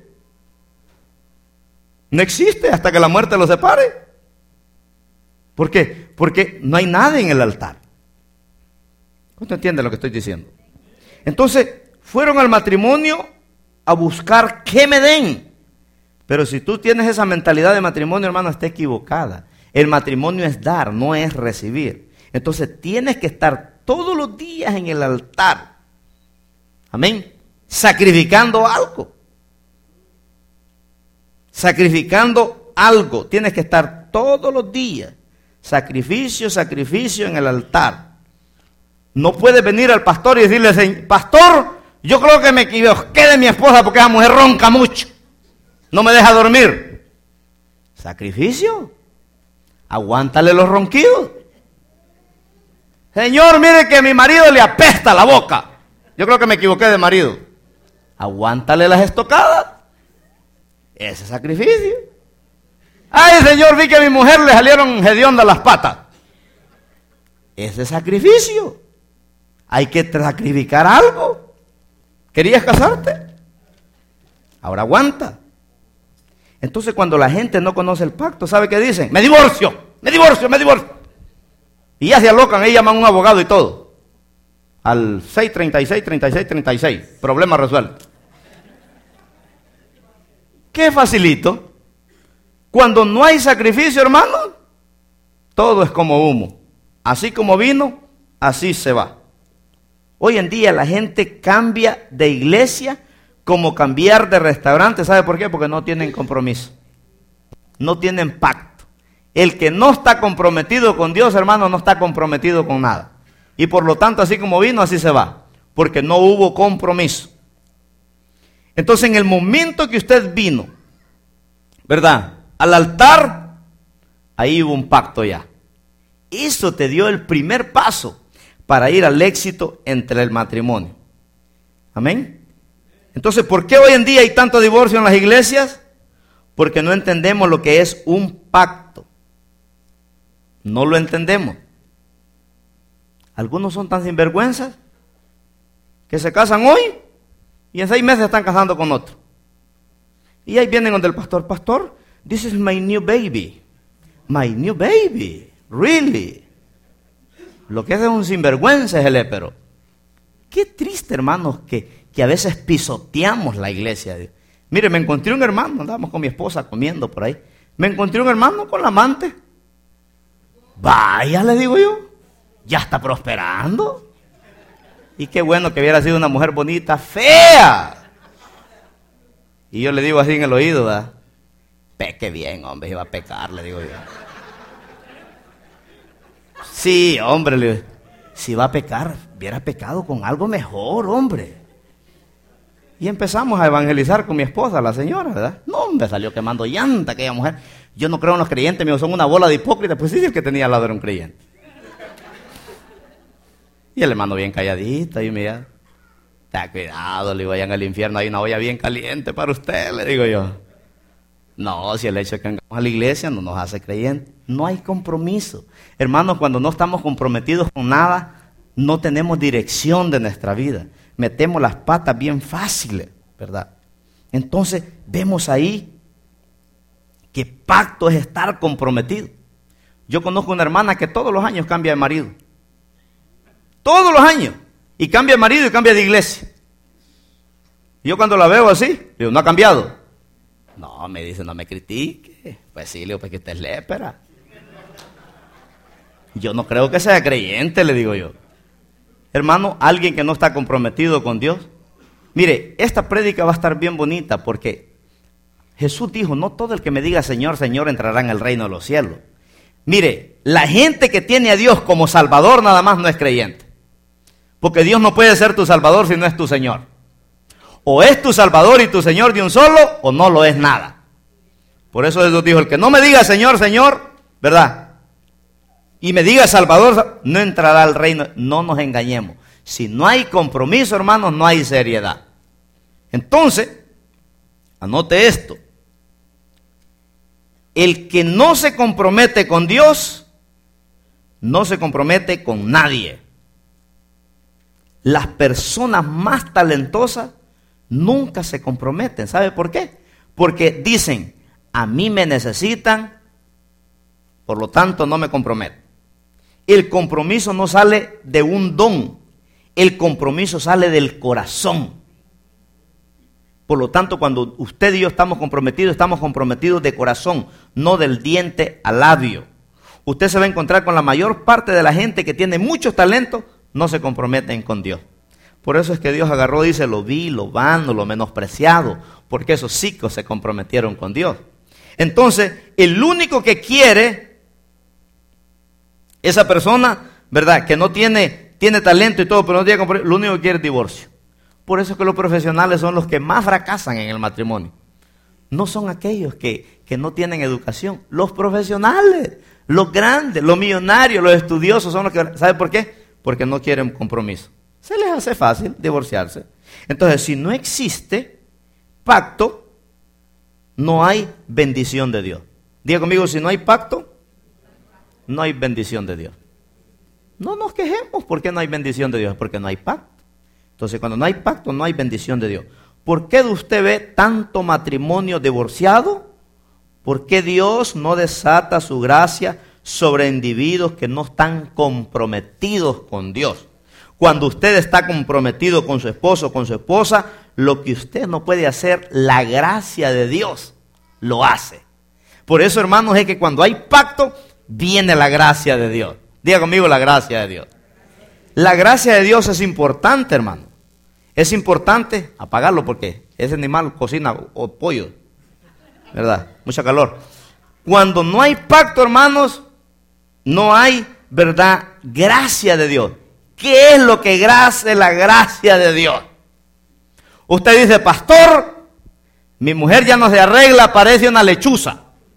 Speaker 1: No existe hasta que la muerte los separe. ¿Por qué? Porque no hay nada en el altar. ¿Usted entiende lo que estoy diciendo? Entonces, fueron al matrimonio a buscar que me den. Pero si tú tienes esa mentalidad de matrimonio, hermano, está equivocada. El matrimonio es dar, no es recibir. Entonces, tienes que estar todos los días en el altar. Amén. Sacrificando algo. Sacrificando algo. Tienes que estar todos los días. Sacrificio, sacrificio en el altar. No puedes venir al pastor y decirle, pastor, yo creo que me equivoqué de mi esposa porque esa mujer ronca mucho. No me deja dormir. Sacrificio. Aguántale los ronquidos. Señor, mire que a mi marido le apesta la boca. Yo creo que me equivoqué de marido. Aguántale las estocadas. Ese sacrificio. Ay, Señor, vi que a mi mujer le salieron hediondas las patas. Ese sacrificio. Hay que sacrificar algo. ¿Querías casarte? Ahora aguanta. Entonces, cuando la gente no conoce el pacto, ¿sabe qué dicen? Me divorcio, me divorcio, me divorcio. Y ya se alocan, ahí llaman a un abogado y todo. Al seis treinta y seis, treinta y seis, treinta y seis. Problema resuelto. Qué facilito. Cuando no hay sacrificio, hermano, todo es como humo. Así como vino, así se va. Hoy en día la gente cambia de iglesia como cambiar de restaurante. ¿Sabe por qué? Porque no tienen compromiso. No tienen pacto. El que no está comprometido con Dios, hermano, no está comprometido con nada. Y por lo tanto, así como vino, así se va. Porque no hubo compromiso. Entonces, en el momento que usted vino, ¿verdad?, al altar, ahí hubo un pacto ya. Eso te dio el primer paso para ir al éxito entre el matrimonio. Amén. Entonces, ¿por qué hoy en día hay tanto divorcio en las iglesias? Porque no entendemos lo que es un pacto. No lo entendemos. Algunos son tan sinvergüenzas que se casan hoy y en seis meses están casando con otro. Y ahí vienen donde el pastor, pastor, this is my new baby. My new baby. Really. Lo que es un sinvergüenza es el épero. Qué triste, hermanos, que, que a veces pisoteamos la iglesia. Mire, me encontré un hermano, andábamos con mi esposa comiendo por ahí. Me encontré un hermano con la amante. Vaya, le digo yo, ya está prosperando. Y qué bueno que hubiera sido una mujer bonita, fea. Y yo le digo así en el oído, ¿verdad? Peque bien, hombre, iba a pecar, le digo yo. Sí, hombre, le digo, si va a pecar, hubiera pecado con algo mejor, hombre. Y empezamos a evangelizar con mi esposa, la señora, ¿verdad? No, me salió quemando llanta aquella mujer. Yo no creo en los creyentes, mío, son una bola de hipócritas. Pues sí, el que tenía al lado era un creyente. Y el hermano bien calladito, y mira, ten cuidado, le digo, vayan al infierno, hay una olla bien caliente para usted, le digo yo. No, si el hecho de que vengamos a la iglesia no nos hace creyentes. No hay compromiso. Hermanos, cuando no estamos comprometidos con nada, no tenemos dirección de nuestra vida. Metemos las patas bien fáciles, ¿verdad? Entonces, vemos ahí que pacto es estar comprometido. Yo conozco una hermana que todos los años cambia de marido. Todos los años. Y cambia de marido y cambia de iglesia. Y yo cuando la veo así, digo, ¿no ha cambiado? No, me dice, no me critique. Pues sí, le digo, pues que usted es lépera. Yo no creo que sea creyente, le digo yo. Hermano, alguien que no está comprometido con Dios. Mire, esta prédica va a estar bien bonita porque Jesús dijo, no todo el que me diga Señor, Señor entrará en el reino de los cielos. Mire, la gente que tiene a Dios como Salvador nada más no es creyente. Porque Dios no puede ser tu Salvador si no es tu Señor. O es tu Salvador y tu Señor de un solo, o no lo es nada. Por eso Jesús dijo, el que no me diga Señor, Señor, ¿verdad? Y me diga Salvador, no entrará al reino. No nos engañemos. Si no hay compromiso, hermanos, no hay seriedad. Entonces, anote esto. El que no se compromete con Dios, no se compromete con nadie. Las personas más talentosas nunca se comprometen. ¿Sabe por qué? Porque dicen, a mí me necesitan, por lo tanto no me comprometo. El compromiso no sale de un don, el compromiso sale del corazón. Por lo tanto, cuando usted y yo estamos comprometidos, estamos comprometidos de corazón, no del diente al labio. Usted se va a encontrar con la mayor parte de la gente que tiene muchos talentos, no se comprometen con Dios. Por eso es que Dios agarró, dice, lo vi, lo vano, lo menospreciado, porque esos chicos se comprometieron con Dios. Entonces, el único que quiere, esa persona, ¿verdad?, que no tiene, tiene talento y todo, pero no tiene compromiso, lo único que quiere es divorcio. Por eso es que los profesionales son los que más fracasan en el matrimonio. No son aquellos que, que no tienen educación. Los profesionales, los grandes, los millonarios, los estudiosos son los que... ¿Sabe por qué? Porque no quieren compromiso. Se les hace fácil divorciarse. Entonces, si no existe pacto, no hay bendición de Dios. Diga conmigo, si no hay pacto, no hay bendición de Dios. No nos quejemos porque no hay bendición de Dios, porque no hay pacto. Entonces, cuando no hay pacto, no hay bendición de Dios. ¿Por qué usted ve tanto matrimonio divorciado? ¿Por qué Dios no desata su gracia sobre individuos que no están comprometidos con Dios? Cuando usted está comprometido con su esposo o con su esposa, lo que usted no puede hacer, la gracia de Dios lo hace. Por eso, hermanos, es que cuando hay pacto, viene la gracia de Dios. Diga conmigo, la gracia de Dios. La gracia de Dios es importante, hermano. Es importante apagarlo porque ese animal cocina o pollo, ¿verdad? Mucha calor. Cuando no hay pacto, hermanos, no hay, ¿verdad?, gracia de Dios. ¿Qué es lo que hace la gracia de Dios? Usted dice, pastor, mi mujer ya no se arregla, parece una lechuza.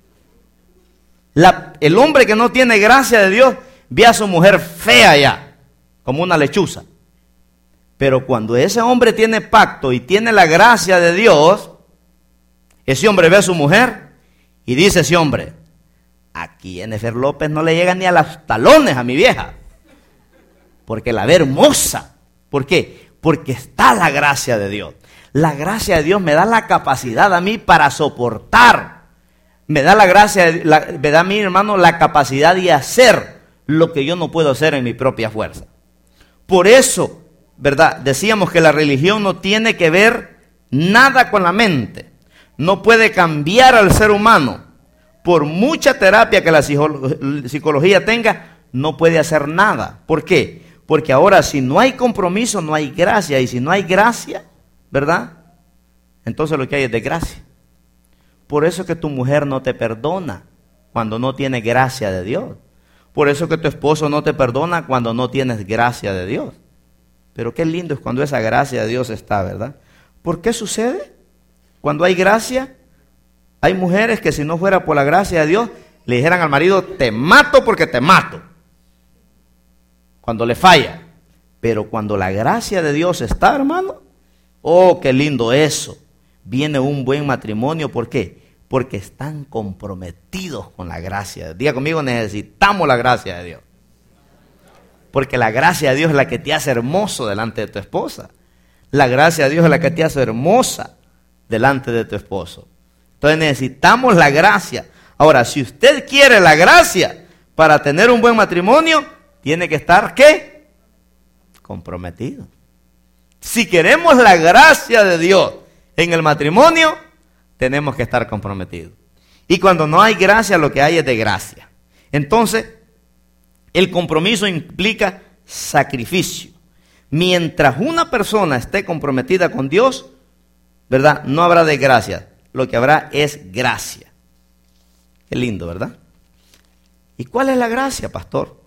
Speaker 1: La, el hombre que no tiene gracia de Dios ve a su mujer fea ya, como una lechuza. Pero cuando ese hombre tiene pacto y tiene la gracia de Dios, ese hombre ve a su mujer y dice ese hombre, aquí Jennifer López no le llega ni a los talones a mi vieja, porque la ve hermosa. ¿Por qué? Porque está la gracia de Dios. La gracia de Dios me da la capacidad a mí para soportar. Me da la gracia, la, me da a mí, hermano, la capacidad de hacer lo que yo no puedo hacer en mi propia fuerza. Por eso, ¿verdad?, decíamos que la religión no tiene que ver nada con la mente. No puede cambiar al ser humano. Por mucha terapia que la psicología tenga, no puede hacer nada. ¿Por qué? Porque ahora si no hay compromiso, no hay gracia. Y si no hay gracia, ¿verdad?, entonces lo que hay es desgracia. Por eso es que tu mujer no te perdona cuando no tiene gracia de Dios. Por eso es que tu esposo no te perdona cuando no tienes gracia de Dios. Pero qué lindo es cuando esa gracia de Dios está, ¿verdad? ¿Por qué sucede? Cuando hay gracia, hay mujeres que si no fuera por la gracia de Dios, le dijeran al marido, te mato porque te mato. Cuando le falla. Pero cuando la gracia de Dios está, hermano, oh, qué lindo eso. Viene un buen matrimonio, ¿por qué? Porque están comprometidos con la gracia. Diga conmigo, necesitamos la gracia de Dios. Porque la gracia de Dios es la que te hace hermoso delante de tu esposa. La gracia de Dios es la que te hace hermosa delante de tu esposo. Entonces necesitamos la gracia. Ahora, si usted quiere la gracia para tener un buen matrimonio, tiene que estar, ¿qué? Comprometido. Si queremos la gracia de Dios en el matrimonio, tenemos que estar comprometidos. Y cuando no hay gracia, lo que hay es desgracia. Entonces, el compromiso implica sacrificio. Mientras una persona esté comprometida con Dios, ¿verdad? No habrá desgracia. Lo que habrá es gracia. Qué lindo, ¿verdad? ¿Y cuál es la gracia, pastor?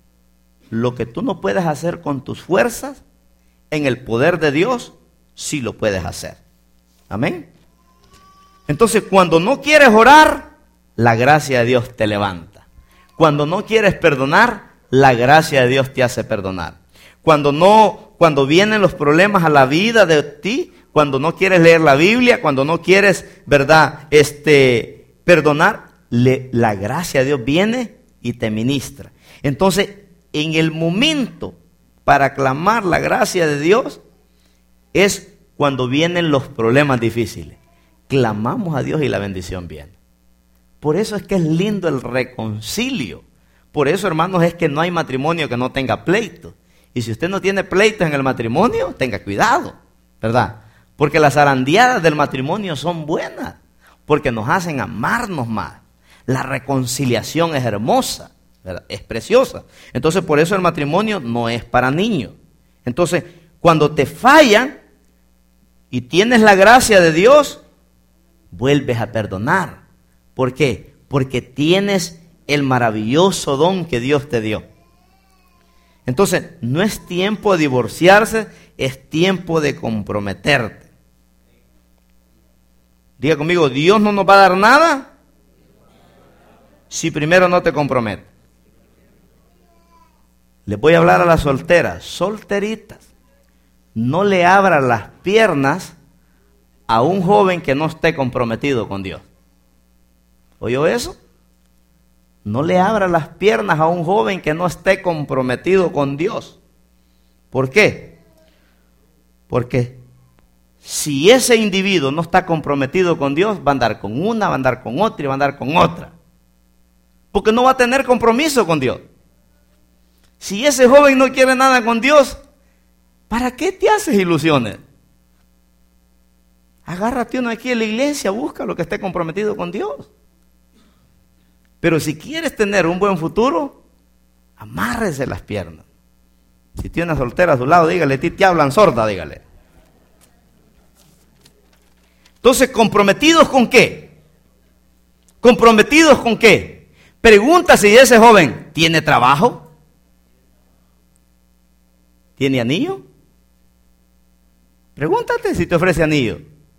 Speaker 1: Lo que tú no puedes hacer con tus fuerzas, en el poder de Dios, sí lo puedes hacer. Amén. Entonces, cuando no quieres orar, la gracia de Dios te levanta. Cuando no quieres perdonar, la gracia de Dios te hace perdonar. Cuando no, cuando vienen los problemas a la vida de ti, cuando no quieres leer la Biblia, cuando no quieres, ¿verdad?, este, perdonar, le, la gracia de Dios viene y te ministra. Entonces, en el momento para clamar la gracia de Dios es cuando vienen los problemas difíciles. Clamamos a Dios y la bendición viene. Por eso es que es lindo el reconcilio. Por eso, hermanos, es que no hay matrimonio que no tenga pleito. Y si usted no tiene pleitos en el matrimonio, tenga cuidado, ¿verdad? Porque las zarandeadas del matrimonio son buenas, porque nos hacen amarnos más. La reconciliación es hermosa, ¿verdad? Es preciosa. Entonces, por eso el matrimonio no es para niños. Entonces, cuando te fallan y tienes la gracia de Dios, vuelves a perdonar. ¿Por qué? Porque tienes el maravilloso don que Dios te dio. Entonces, no es tiempo de divorciarse, es tiempo de comprometerte. Diga conmigo, Dios no nos va a dar nada si primero no te comprometes. Les voy a hablar a las solteras, solteritas. No le abran las piernas a un joven que no esté comprometido con Dios. ¿Oyó eso? No le abra las piernas a un joven que no esté comprometido con Dios. ¿Por qué? Porque si ese individuo no está comprometido con Dios, va a andar con una, va a andar con otra y va a andar con otra. Porque no va a tener compromiso con Dios. Si ese joven no quiere nada con Dios, ¿para qué te haces ilusiones? Agárrate uno aquí en la iglesia, busca lo que esté comprometido con Dios. Pero si quieres tener un buen futuro, amárrese las piernas. Si tiene una soltera a su lado, dígale, ti te hablan sorda, dígale. Entonces, ¿comprometidos con qué? ¿Comprometidos con qué? Pregunta si ese joven tiene trabajo. ¿Tiene anillo? Pregúntate si te ofrece anillo.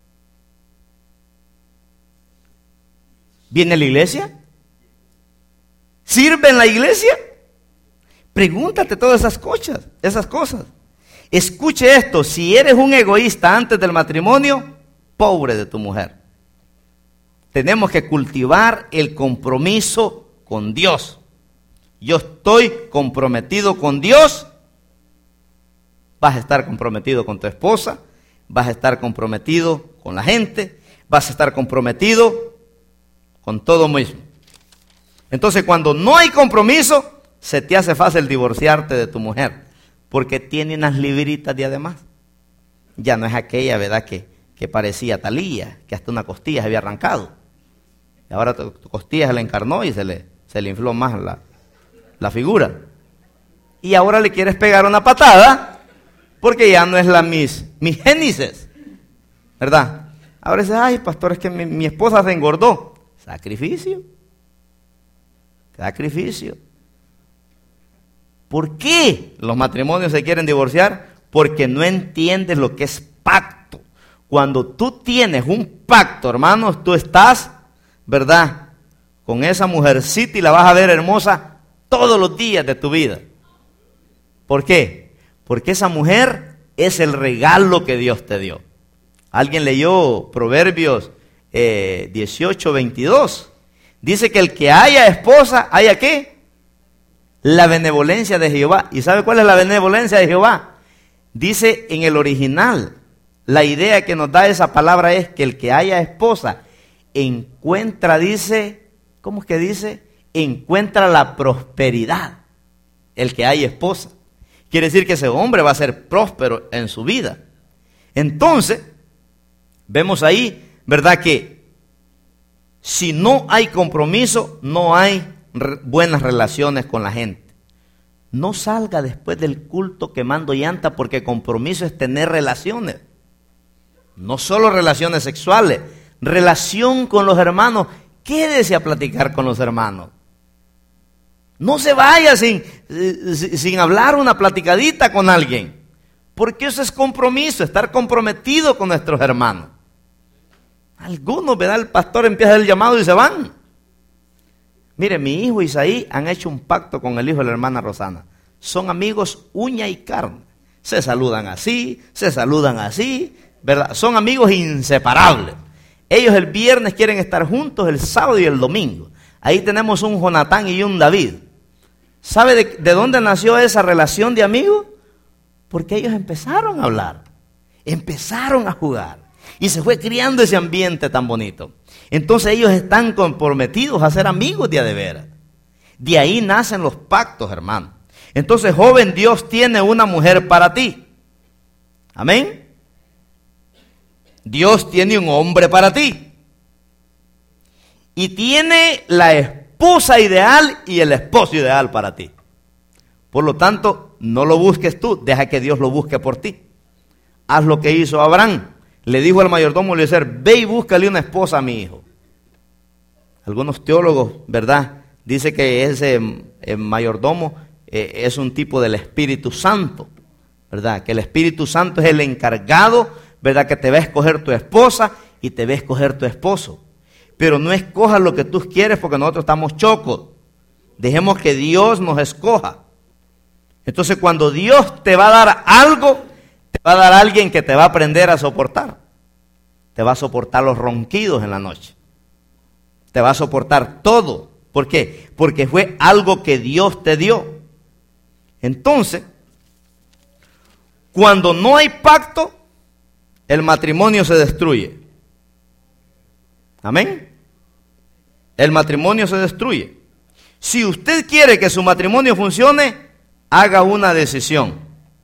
Speaker 1: ¿Viene a la iglesia? ¿Sirve en la iglesia? Pregúntate todas esas cosas, esas cosas. Escuche esto, si eres un egoísta antes del matrimonio, pobre de tu mujer. Tenemos que cultivar el compromiso con Dios. Yo estoy comprometido con Dios. Vas a estar comprometido con tu esposa, vas a estar comprometido con la gente, vas a estar comprometido con todo mismo. Entonces, cuando no hay compromiso, se te hace fácil divorciarte de tu mujer, porque tiene unas libritas de además. Ya no es aquella, ¿verdad?, que, que parecía Talía, que hasta una costilla se había arrancado. Y ahora tu, tu costilla se le encarnó y se le, se le infló más la, la figura. Y ahora le quieres pegar una patada, porque ya no es la mis, mis génesis, ¿verdad? Ahora dices, ay, pastor, es que mi, mi esposa se engordó. Sacrificio. Sacrificio. ¿Por qué los matrimonios se quieren divorciar? Porque no entiendes lo que es pacto. Cuando tú tienes un pacto, hermanos, tú estás, ¿verdad?, con esa mujercita y la vas a ver hermosa todos los días de tu vida. ¿Por qué? Porque esa mujer es el regalo que Dios te dio. Alguien leyó Proverbios eh, dieciocho, veintidós. Dice que el que haya esposa, ¿haya qué? La benevolencia de Jehová. ¿Y sabe cuál es la benevolencia de Jehová? Dice en el original, la idea que nos da esa palabra es que el que haya esposa encuentra, dice, ¿cómo es que dice? Encuentra la prosperidad. El que haya esposa. Quiere decir que ese hombre va a ser próspero en su vida. Entonces, vemos ahí, ¿verdad? Que si no hay compromiso, no hay re- buenas relaciones con la gente. No salga después del culto quemando llanta, porque compromiso es tener relaciones. No solo relaciones sexuales, relación con los hermanos. Quédese a platicar con los hermanos. No se vaya sin, sin hablar una platicadita con alguien, porque eso es compromiso, estar comprometido con nuestros hermanos. Algunos, ¿verdad? El pastor empieza el llamado y se van. Mire, mi hijo Isaí han hecho un pacto con el hijo de la hermana Rosana. Son amigos uña y carne. Se saludan así, se saludan así, ¿verdad? Son amigos inseparables. Ellos el viernes quieren estar juntos, el sábado y el domingo. Ahí tenemos un Jonatán y un David. ¿Sabe de, de dónde nació esa relación de amigos? Porque ellos empezaron a hablar, empezaron a jugar y se fue criando ese ambiente tan bonito. Entonces ellos están comprometidos a ser amigos de a de veras. De ahí nacen los pactos, hermano. Entonces, joven, Dios tiene una mujer para ti. Amén. Dios tiene un hombre para ti. Y tiene la esposa ideal y el esposo ideal para ti. Por lo tanto, no lo busques tú, deja que Dios lo busque por ti. Haz lo que hizo Abraham. Le dijo al mayordomo Eliezer, ve y búscale una esposa a mi hijo. Algunos teólogos, ¿verdad? Dice que ese eh, mayordomo eh, es un tipo del Espíritu Santo, ¿verdad? Que el Espíritu Santo es el encargado, ¿verdad? Que te va a escoger tu esposa y te va a escoger tu esposo. Pero no escojas lo que tú quieres, porque nosotros estamos chocos. Dejemos que Dios nos escoja. Entonces, cuando Dios te va a dar algo, te va a dar alguien que te va a aprender a soportar. Te va a soportar los ronquidos en la noche. Te va a soportar todo. ¿Por qué? Porque fue algo que Dios te dio. Entonces, cuando no hay pacto, el matrimonio se destruye. Amén. El matrimonio se destruye. Si usted quiere que su matrimonio funcione, haga una decisión.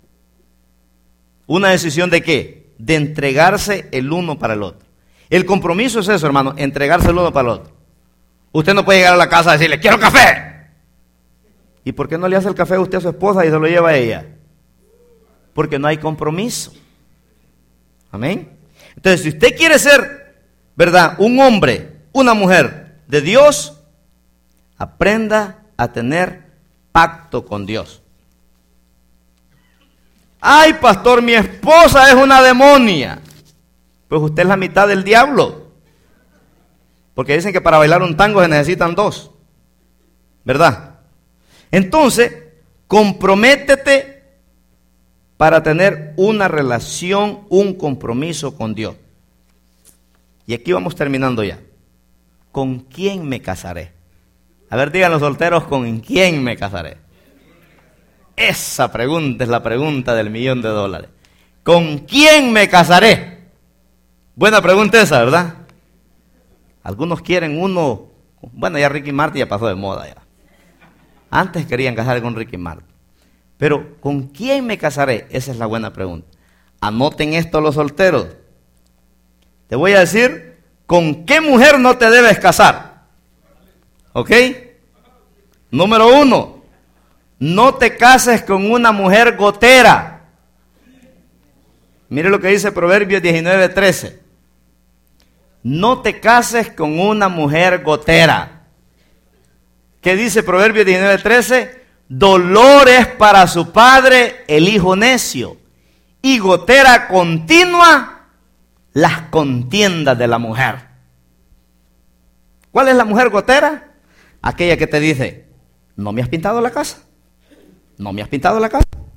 Speaker 1: ¿Una decisión de qué? De entregarse el uno para el otro. El compromiso es eso, hermano, entregarse el uno para el otro. Usted no puede llegar a la casa y decirle, quiero café. ¿Y por qué no le hace el café a usted a su esposa y se lo lleva a ella? Porque no hay compromiso. Amén. Entonces, si usted quiere ser, ¿verdad?, un hombre, una mujer de Dios, aprenda a tener pacto con Dios. Ay, pastor, mi esposa es una demonia. Pues usted es la mitad del diablo. Porque dicen que para bailar un tango se necesitan dos. ¿Verdad? Entonces, comprométete para tener una relación, un compromiso con Dios. Y aquí vamos terminando ya. ¿Con quién me casaré? A ver, digan los solteros, ¿con quién me casaré? Esa pregunta es la pregunta del millón de dólares. ¿Con quién me casaré? Buena pregunta esa, ¿verdad? Algunos quieren uno, bueno, ya Ricky Martin ya pasó de moda ya. Antes querían casar con Ricky Martin. Pero ¿con quién me casaré? Esa es la buena pregunta. Anoten esto los solteros. Te voy a decir con qué mujer no te debes casar. ¿Ok? Número uno, no te cases con una mujer gotera. Mire lo que dice Proverbios diecinueve, trece. No te cases con una mujer gotera. ¿Qué dice Proverbios diecinueve, trece? Dolor es para su padre el hijo necio, y gotera continua las contiendas de la mujer. ¿Cuál es la mujer gotera? Aquella que te dice, no me has pintado la casa, no me has pintado la casa,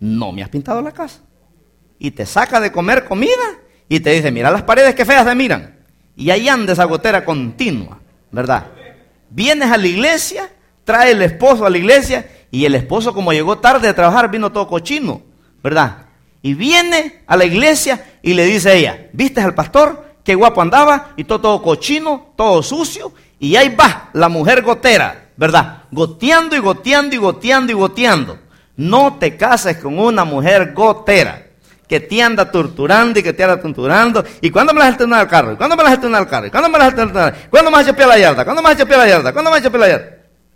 Speaker 1: no me has pintado la casa. Y te saca de comer comida y te dice, mira las paredes que feas se miran. Y ahí anda esa gotera continua, ¿verdad? Vienes a la iglesia, trae el esposo a la iglesia y el esposo, como llegó tarde de trabajar, vino todo cochino, ¿verdad? Y viene a la iglesia y le dice a ella, ¿viste al pastor? Qué guapo andaba y todo, todo cochino, todo sucio. Y ahí va la mujer gotera, ¿verdad? Goteando y goteando y goteando y goteando. No te cases con una mujer gotera que te anda torturando y que te anda torturando. ¿Y cuándo me las alternas al carro? ¿Y cuándo me las alternas al carro? ¿Y cuándo me las alternas? ¿Cuándo me vas a echar la yarda? ¿Cuándo me vas a echar la yarda? ¿Cuándo me vas a echar la yarda?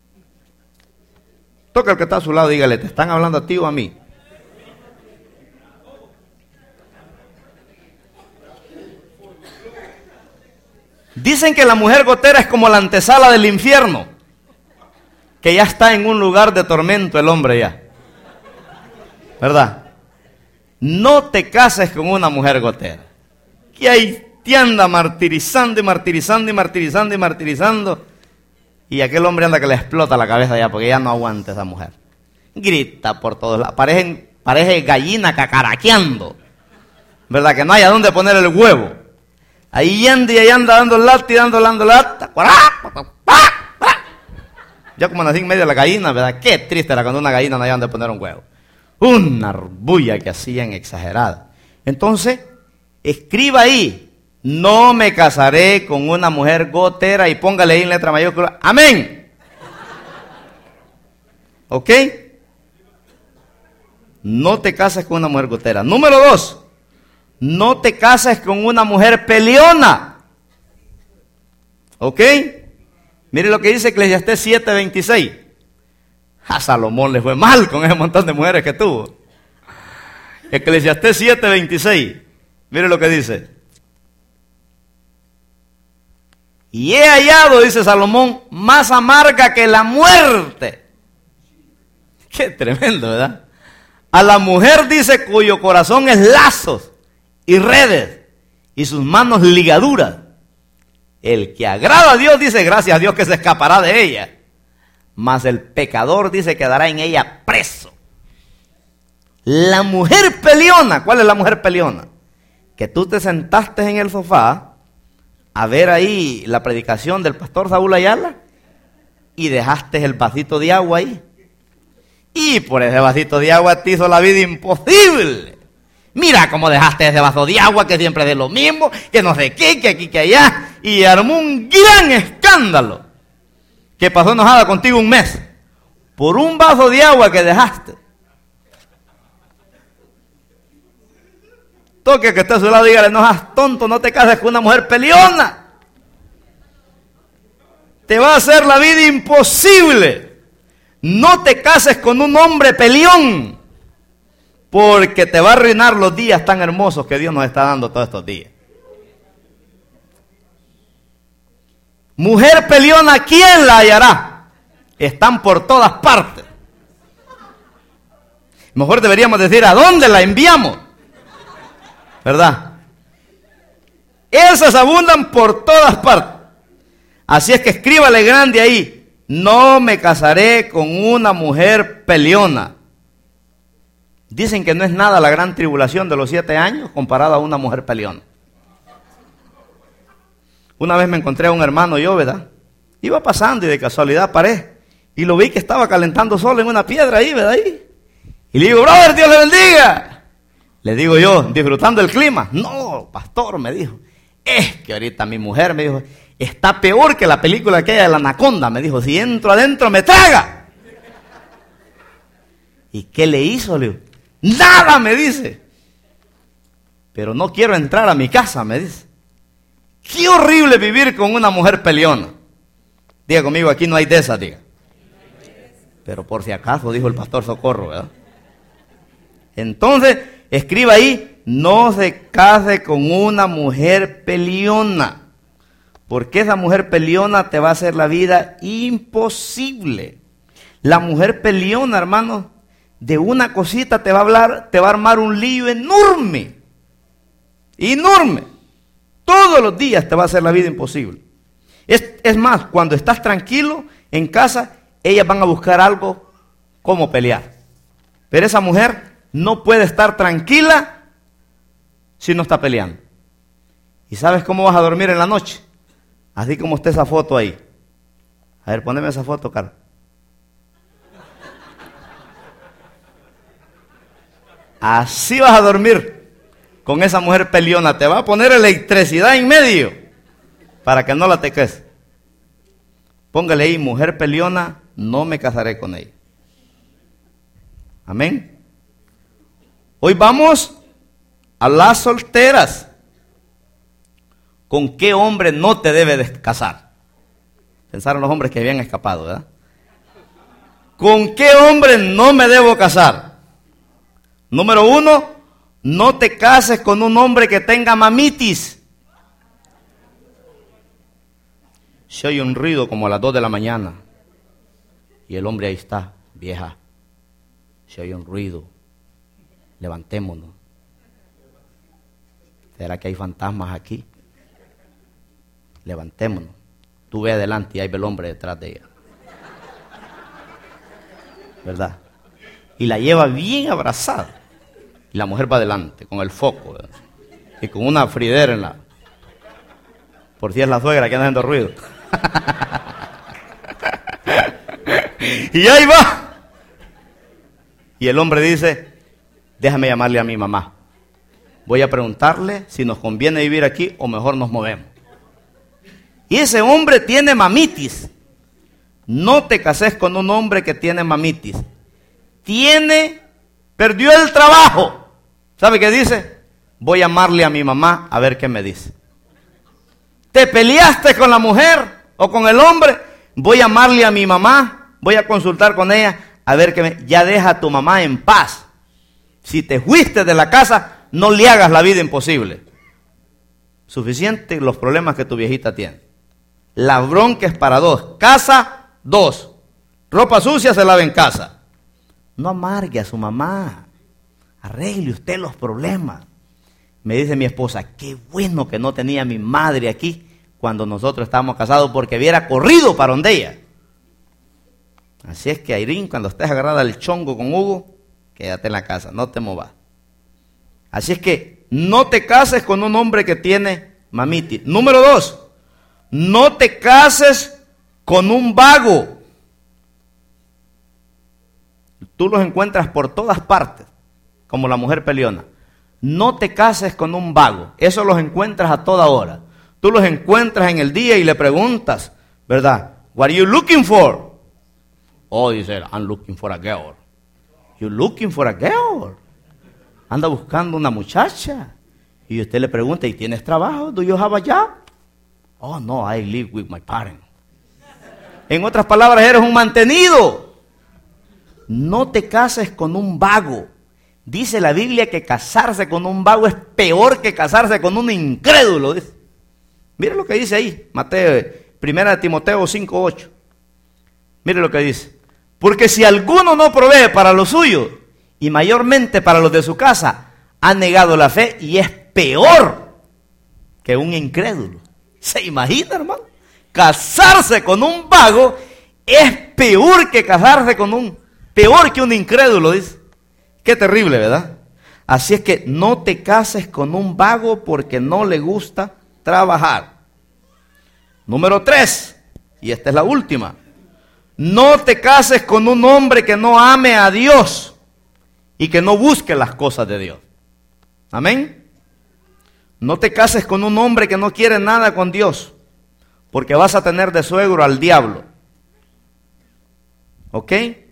Speaker 1: Toca al que está a su lado, dígale, ¿te están hablando a ti o a mí? Dicen que la mujer gotera es como la antesala del infierno, que ya está en un lugar de tormento el hombre ya, ¿verdad? No te cases con una mujer gotera, que ahí te anda martirizando y martirizando y martirizando y martirizando, y aquel hombre anda que le explota la cabeza ya, porque ya no aguanta esa mujer. Grita por todos lados, parece, parece gallina cacaraqueando, ¿verdad? Que no haya dónde poner el huevo. Ahí anda y ahí anda dando lata y dando, dando lata. Ya como nací en medio de la gallina, ¿verdad? Qué triste era cuando una gallina no había donde poner un huevo. Una bulla que hacían exagerada. Entonces, escriba ahí, no me casaré con una mujer gotera, y póngale ahí en letra mayúscula, amén. ¿Ok? No te cases con una mujer gotera. Número dos. No te cases con una mujer peleona. ¿Ok? Mire lo que dice Eclesiastés siete veintiséis. A Salomón le fue mal con ese montón de mujeres que tuvo. Eclesiastés siete veintiséis. Mire lo que dice. Y he hallado, dice Salomón, más amarga que la muerte. Qué tremendo, ¿verdad? A la mujer, dice, cuyo corazón es lazos y redes, y sus manos ligaduras. El que agrada a Dios, dice, gracias a Dios que se escapará de ella. Mas el pecador, dice, quedará en ella preso. La mujer peleona, ¿cuál es la mujer peleona? Que tú te sentaste en el sofá a ver ahí la predicación del pastor Saúl Ayala y dejaste el vasito de agua ahí. Y por ese vasito de agua te hizo la vida imposible. Mira cómo dejaste ese vaso de agua que siempre es de lo mismo, que no sé qué, que aquí, que allá. Y armó un gran escándalo. Que pasó enojada contigo un mes. Por un vaso de agua que dejaste. Toque que está a su lado y dígale, no seas tonto, no te cases con una mujer peleona. Te va a hacer la vida imposible. No te cases con un hombre peleón. Porque te va a arruinar los días tan hermosos que Dios nos está dando todos estos días. Mujer peleona, ¿quién la hallará? Están por todas partes. Mejor deberíamos decir, ¿a dónde la enviamos? ¿Verdad? Esas abundan por todas partes. Así es que escríbale grande ahí, no me casaré con una mujer peleona. Dicen que no es nada la gran tribulación de los siete años comparada a una mujer peleona. Una vez me encontré a un hermano yo, ¿verdad? Iba pasando y de casualidad paré. Y lo vi que estaba calentando solo en una piedra ahí, ¿verdad? Ahí. Y le digo, brother, Dios le bendiga. Le digo yo, disfrutando el clima. No, pastor, me dijo. Es que ahorita mi mujer me dijo, está peor que la película aquella de la anaconda. Me dijo, si entro adentro me traga. ¿Y qué le hizo? Le digo, nada, me dice. Pero no quiero entrar a mi casa, me dice. Qué horrible vivir con una mujer peleona. Diga conmigo, aquí no hay de esas, diga. Pero por si acaso, dijo el pastor Socorro, ¿verdad? Entonces, escriba ahí, no se case con una mujer peleona. Porque esa mujer peleona te va a hacer la vida imposible. La mujer peleona, hermano, de una cosita te va a hablar, te va a armar un lío enorme. Enorme. Todos los días te va a hacer la vida imposible. Es, es más, cuando estás tranquilo en casa, ellas van a buscar algo como pelear. Pero esa mujer no puede estar tranquila si no está peleando. ¿Y sabes cómo vas a dormir en la noche? Así como está esa foto ahí. A ver, poneme esa foto, Carlos. Así vas a dormir con esa mujer peleona. Te va a poner electricidad en medio para que no la teques. Póngale ahí, mujer peleona, no me casaré con ella. Amén. Hoy vamos a las solteras. ¿Con qué hombre no te debe de casar? Pensaron los hombres que habían escapado, ¿verdad? ¿Con qué hombre no me debo casar? Número uno, no te cases con un hombre que tenga mamitis. Se oye un ruido como a las dos de la mañana y el hombre ahí está, vieja. Se oye un ruido. Levantémonos. ¿Será que hay fantasmas aquí? Levantémonos. Tú ve adelante y ahí ve el hombre detrás de ella. ¿Verdad? Y la lleva bien abrazada. Y la mujer va adelante con el foco, ¿verdad? Y con una fridera en la... Por si es la suegra que anda haciendo ruido. Y ahí va. Y el hombre dice, déjame llamarle a mi mamá. Voy a preguntarle si nos conviene vivir aquí o mejor nos movemos. Y ese hombre tiene mamitis. No te cases con un hombre que tiene mamitis. Tiene, perdió el trabajo. ¿Sabe qué dice? Voy a llamarle a mi mamá a ver qué me dice. Te peleaste con la mujer o con el hombre. Voy a llamarle a mi mamá. Voy a consultar con ella a ver qué me... Ya deja a tu mamá en paz. Si te fuiste de la casa, no le hagas la vida imposible. Suficiente los problemas que tu viejita tiene. La bronca es para dos. Casa, dos. Ropa sucia se lava en casa. No amargue a su mamá. Arregle usted los problemas. Me dice mi esposa, qué bueno que no tenía a mi madre aquí cuando nosotros estábamos casados porque hubiera corrido para donde ella. Así es que, Airín, cuando estés agarrada al chongo con Hugo, quédate en la casa, no te movas. Así es que no te cases con un hombre que tiene mamitis. Número dos, no te cases con un vago. Tú los encuentras por todas partes, como la mujer peleona. No te cases con un vago. Eso los encuentras a toda hora. Tú los encuentras en el día y le preguntas, ¿verdad? What are you looking for? Oh, dice, I'm looking for a girl. You looking for a girl? Anda buscando una muchacha. Y usted le pregunta, ¿y tienes trabajo? Do you have a job? Oh, no, I live with my parents. En otras palabras, eres un mantenido. No te cases con un vago. Dice la Biblia que casarse con un vago es peor que casarse con un incrédulo. Dice. Mire lo que dice ahí, Mateo, primera de Timoteo cinco ocho. Mire lo que dice. Porque si alguno no provee para los suyos, y mayormente para los de su casa, ha negado la fe y es peor que un incrédulo. ¿Se imagina, hermano? Casarse con un vago es peor que casarse con un, peor que un incrédulo, dice. Qué terrible, ¿verdad? Así es que no te cases con un vago porque no le gusta trabajar. Número tres, y esta es la última. No te cases con un hombre que no ame a Dios y que no busque las cosas de Dios. Amén. No te cases con un hombre que no quiere nada con Dios, porque vas a tener de suegro al diablo. ¿Ok?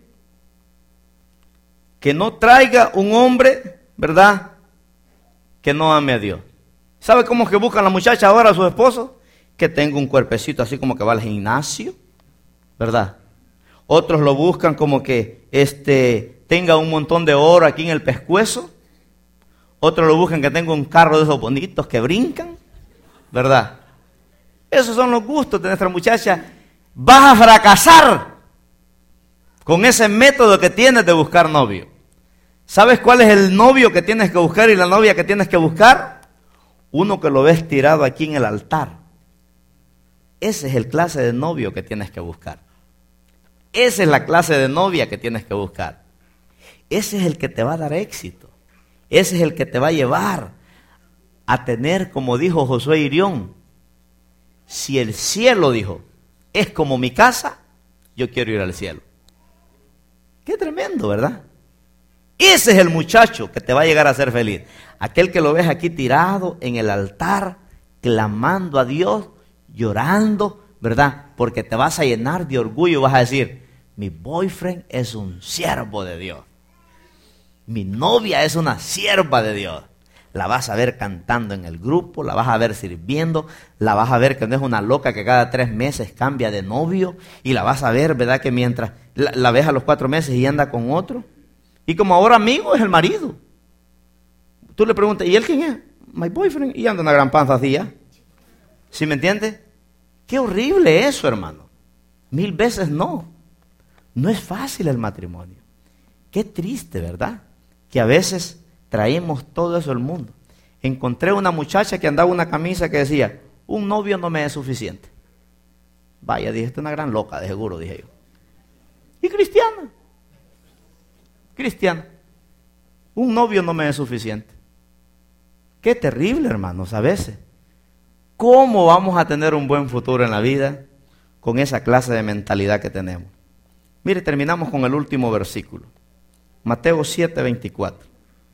Speaker 1: Que no traiga un hombre, ¿verdad?, que no ame a Dios. ¿Sabe cómo que buscan la muchacha ahora a su esposo? Que tenga un cuerpecito así como que va al gimnasio, ¿verdad? Otros lo buscan como que este, tenga un montón de oro aquí en el pescuezo. Otros lo buscan que tenga un carro de esos bonitos que brincan, ¿verdad? Esos son los gustos de nuestra muchacha. Vas a fracasar con ese método que tienes de buscar novio. ¿Sabes cuál es el novio que tienes que buscar y la novia que tienes que buscar? Uno que lo ves tirado aquí en el altar. Ese es el clase de novio que tienes que buscar. Esa es la clase de novia que tienes que buscar. ese es el que te va a dar éxito. Ese es el que te va a llevar a tener, como dijo Josué Irión, si el cielo, dijo, es como mi casa, yo quiero ir al cielo. Qué tremendo, ¿verdad? Ese es el muchacho que te va a llegar a hacer feliz. Aquel que lo ves aquí tirado en el altar, clamando a Dios, llorando, ¿verdad? Porque te vas a llenar de orgullo, vas a decir, mi boyfriend es un siervo de Dios. Mi novia es una sierva de Dios. La vas a ver cantando en el grupo, la vas a ver sirviendo, la vas a ver que no es una loca que cada tres meses cambia de novio, y la vas a ver, ¿verdad? Que mientras la, la ves a los cuatro meses y anda con otro. Y como ahora amigo es el marido. Tú le preguntas, ¿y él quién es? My boyfriend. Y anda una gran panza así ya. ¿Sí me entiendes? Qué horrible eso, hermano. Mil veces no. No es fácil el matrimonio. Qué triste, ¿verdad? Que a veces traemos todo eso al mundo. Encontré una muchacha que andaba una camisa que decía, un novio no me es suficiente. Vaya, dije, esta es una gran loca, de seguro, dije yo. Y cristiana. Cristiana. Un novio no me es suficiente. Qué terrible, hermanos, a veces. ¿Cómo vamos a tener un buen futuro en la vida con esa clase de mentalidad que tenemos? Mire, terminamos con el último versículo. Mateo siete, veinticuatro.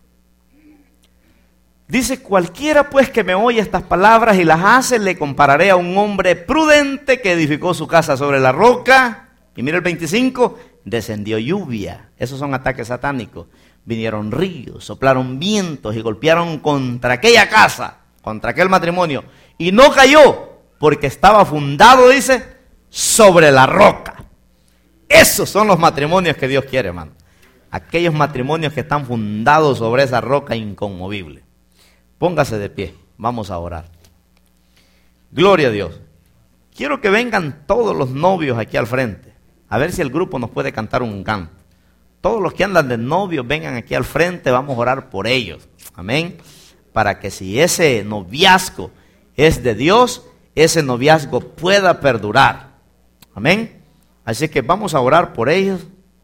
Speaker 1: Dice, cualquiera pues que me oye estas palabras y las hace, le compararé a un hombre prudente que edificó su casa sobre la roca. Y mira el veinticinco, descendió lluvia. Esos son ataques satánicos. Vinieron ríos, soplaron vientos y golpearon contra aquella casa, contra aquel matrimonio. Y no cayó, porque estaba fundado, dice, sobre la roca. Esos son los matrimonios que Dios quiere, hermano. Aquellos matrimonios que están fundados sobre esa roca inconmovible. Póngase de pie, vamos a orar. Gloria a Dios. Quiero que vengan todos los novios aquí al frente. A ver si el grupo nos puede cantar un canto. Todos los que andan de novios vengan aquí al frente, vamos a orar por ellos. Amén. Para que si ese noviazgo es de Dios, ese noviazgo pueda perdurar. Amén. Así que vamos a orar por ellos.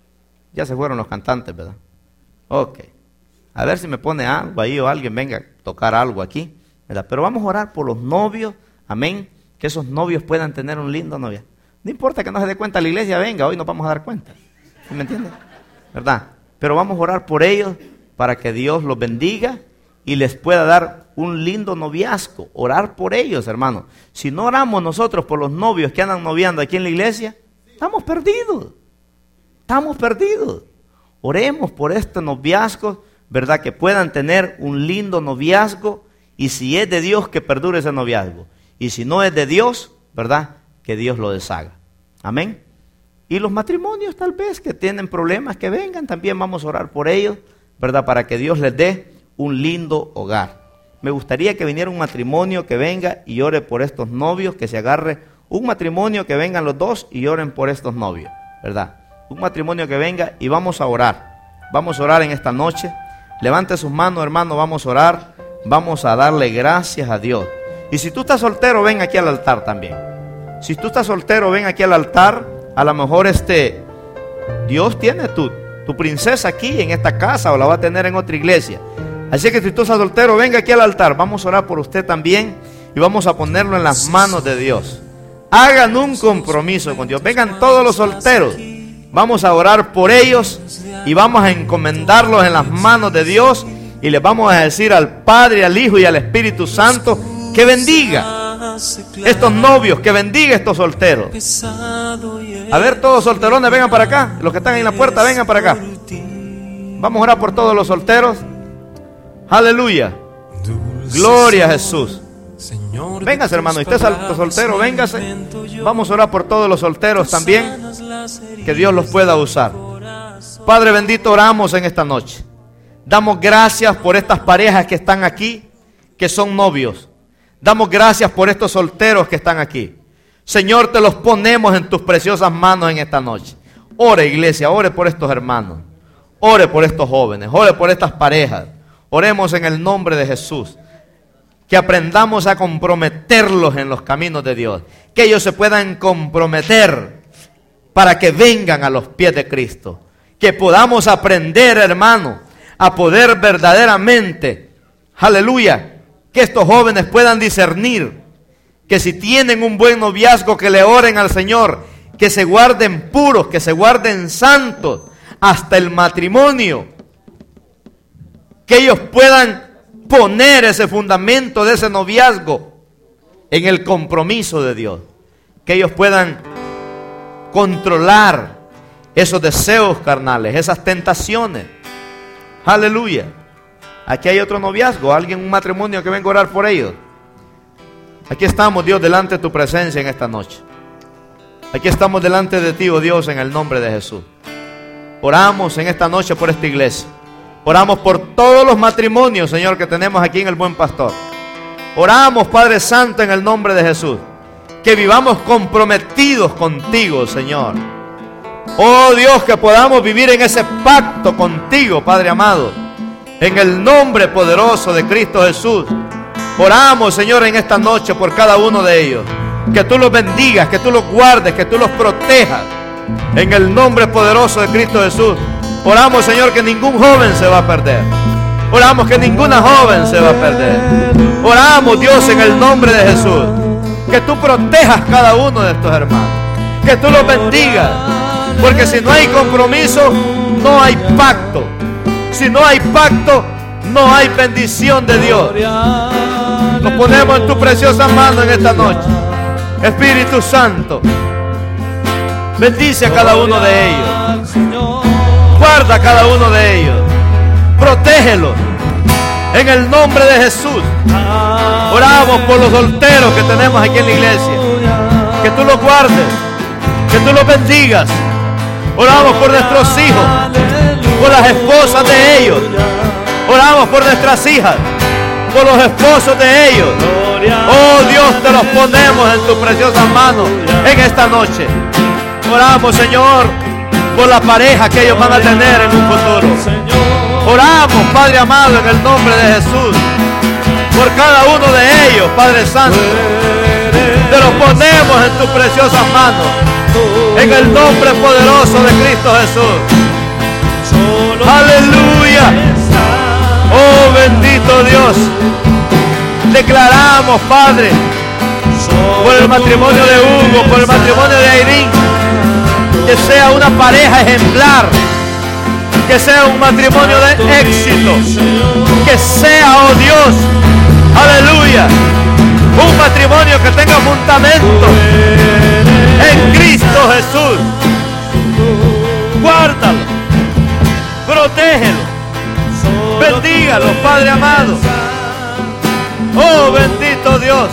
Speaker 1: Ya se fueron los cantantes, ¿verdad? Ok. A ver si me pone algo ahí o alguien venga a tocar algo aquí, ¿verdad? Pero vamos a orar por los novios. Amén. Que esos novios puedan tener un lindo novio. No importa que no se dé cuenta la iglesia, venga, hoy nos vamos a dar cuenta. ¿Sí me entiendes? ¿Verdad? Pero vamos a orar por ellos para que Dios los bendiga y les pueda dar un lindo noviazgo. Orar por ellos, hermanos. Si no oramos nosotros por los novios que andan noviando aquí en la iglesia, estamos perdidos. Estamos perdidos. Oremos por este noviazgo, ¿verdad? Que puedan tener un lindo noviazgo, y si es de Dios, que perdure ese noviazgo. Y si no es de Dios, ¿verdad? Que Dios lo deshaga. Amén. Y los matrimonios tal vez que tienen problemas, que vengan, también vamos a orar por ellos, ¿verdad? Para que Dios les dé un lindo hogar. Me gustaría que viniera un matrimonio que venga y ore por estos novios, que se agarre un matrimonio que vengan los dos y oren por estos novios, ¿verdad? Un matrimonio que venga y vamos a orar. Vamos a orar en esta noche. Levante sus manos, hermano, vamos a orar. Vamos a darle gracias a Dios. Y si tú estás soltero, ven aquí al altar también. Si tú estás soltero, ven aquí al altar. A lo mejor este Dios tiene tu, tu princesa aquí en esta casa, o la va a tener en otra iglesia. Así que si tú estás soltero, venga aquí al altar. Vamos a orar por usted también y vamos a ponerlo en las manos de Dios. Hagan un compromiso con Dios. Vengan todos los solteros. Vamos a orar por ellos y vamos a encomendarlos en las manos de Dios, y les vamos a decir al Padre, al Hijo y al Espíritu Santo que bendiga estos novios, que bendiga estos solteros. A ver, todos solterones, vengan para acá. Los que están en la puerta, vengan para acá. Vamos a orar por todos los solteros. Aleluya. Gloria a Jesús. Véngase, hermano, usted es soltero, véngase. Vamos a orar por todos los solteros también, que Dios los pueda usar. Padre bendito, oramos en esta noche. Damos gracias por estas parejas que están aquí, que son novios. Damos gracias por estos solteros que están aquí. Señor, te los ponemos en tus preciosas manos en esta noche. Ore, iglesia, ore por estos hermanos. Ore por estos jóvenes, ore por estas parejas. Oremos en el nombre de Jesús. Que aprendamos a comprometerlos en los caminos de Dios. Que ellos se puedan comprometer para que vengan a los pies de Cristo. que podamos aprender, hermano, a poder verdaderamente, aleluya, que estos jóvenes puedan discernir que si tienen un buen noviazgo, que le oren al Señor, que se guarden puros, que se guarden santos hasta el matrimonio, que ellos puedan poner ese fundamento de ese noviazgo en el compromiso de Dios, que ellos puedan controlar esos deseos carnales, esas tentaciones. Aleluya. Aquí hay otro noviazgo, alguien, un matrimonio que venga a orar por ellos. Aquí estamos, Dios, delante de tu presencia en esta noche. Aquí estamos delante de ti, oh Dios, en el nombre de Jesús. Oramos en esta noche por esta iglesia. Oramos por todos los matrimonios, Señor, que tenemos aquí en el Buen Pastor. Oramos, Padre Santo, en el nombre de Jesús, que vivamos comprometidos contigo, Señor. Oh Dios, que podamos vivir en ese pacto contigo, Padre amado, en el nombre poderoso de Cristo Jesús. Oramos, Señor, en esta noche por cada uno de ellos. Que tú los bendigas, que tú los guardes, que tú los protejas, en el nombre poderoso de Cristo Jesús. Oramos, Señor, que ningún joven se va a perder. Oramos que ninguna joven se va a perder. Oramos, Dios, en el nombre de Jesús, que tú protejas cada uno de estos hermanos, que tú los bendigas, porque si no hay compromiso, no hay pacto. Si no hay pacto, no hay bendición de Dios. Nos ponemos en tu preciosa mano en esta noche. Espíritu Santo, bendice a cada uno de ellos. Guarda a cada uno de ellos. Protégelos en el nombre de Jesús. Oramos por los solteros que tenemos aquí en la iglesia. Que tú los guardes, que tú los bendigas. Oramos por nuestros hijos, por las esposas de ellos. Oramos por nuestras hijas, por los esposos de ellos. Oh Dios, te los ponemos en tus preciosas manos en esta noche. Oramos, Señor, por la pareja que ellos van a tener en un futuro. Oramos, Padre amado, en el nombre de Jesús, por cada uno de ellos, Padre Santo. Te los ponemos en tus preciosas manos, en el nombre poderoso de Cristo Jesús. Aleluya. Oh bendito Dios. Declaramos, Padre, por el matrimonio de Hugo, por el matrimonio de Airín, que sea una pareja ejemplar, que sea un matrimonio de éxito, que sea, oh Dios, aleluya, un matrimonio que tenga fundamento en Cristo Jesús. Guárdalo, protégelo, bendígalo, Padre amado. Oh bendito Dios,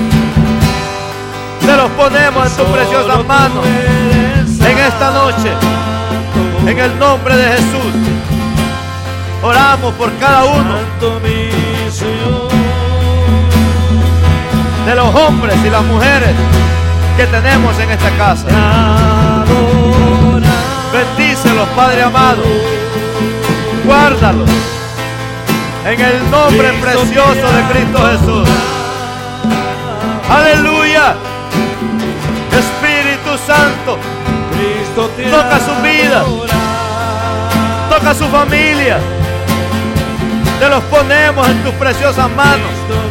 Speaker 1: te los ponemos en tus preciosas manos en esta noche, en el nombre de Jesús. Oramos por cada uno de los hombres y las mujeres que tenemos en esta casa. Bendícelos, Padre amado. Guárdalos en el nombre precioso de Cristo Jesús. Aleluya. Espíritu Santo, toca su vida, toca su familia. Te los ponemos en tus preciosas manos.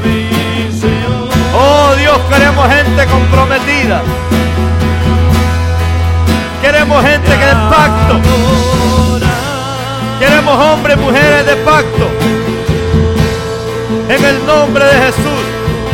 Speaker 1: Oh Dios, queremos gente comprometida. Queremos gente que de pacto. Queremos hombres y mujeres de pacto. En el nombre de Jesús.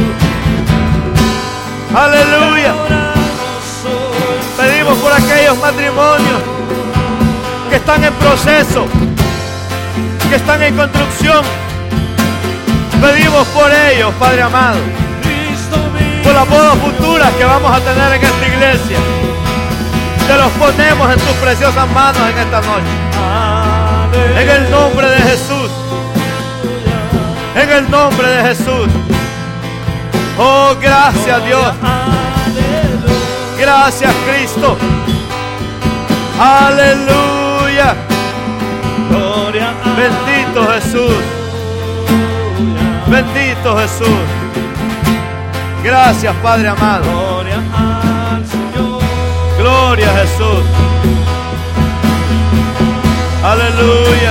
Speaker 1: Aleluya. Pedimos por aquellos matrimonios que están en proceso, que están en construcción. Pedimos por ellos, Padre amado, por las bodas futuras que vamos a tener en esta iglesia. Te los ponemos en tus preciosas manos en esta noche. En el nombre de Jesús. En el nombre de Jesús. Oh, gracias Dios. Gracias Cristo. Aleluya. Bendito Jesús. Bendito Jesús. Gracias Padre amado. Gloria a Jesús. Aleluya.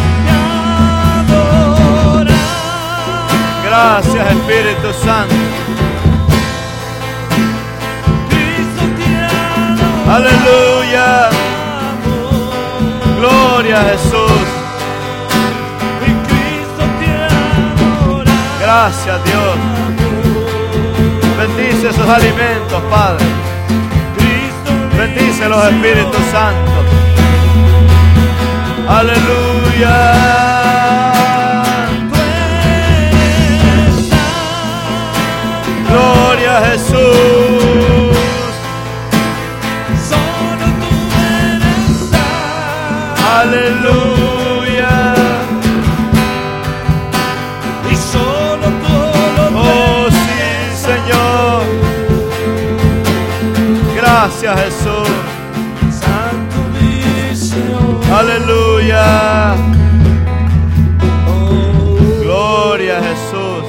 Speaker 1: Gracias, Espíritu Santo. Aleluya. Gloria a Jesús. Gracias, Dios. Bendice esos alimentos, Padre. Bendice los Espíritus Santos. Aleluya. Gloria a Jesús.
Speaker 2: Solo tú eres santo.
Speaker 1: Aleluya.
Speaker 2: Y solo tú lo
Speaker 1: Oh sí, Señor. Gracias, Jesús.
Speaker 2: Santo mi Señor.
Speaker 1: Aleluya. Gloria a Jesús.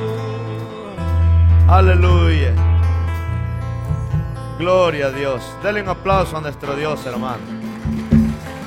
Speaker 1: Aleluya. Gloria a Dios. Denle un aplauso a nuestro Dios, hermano.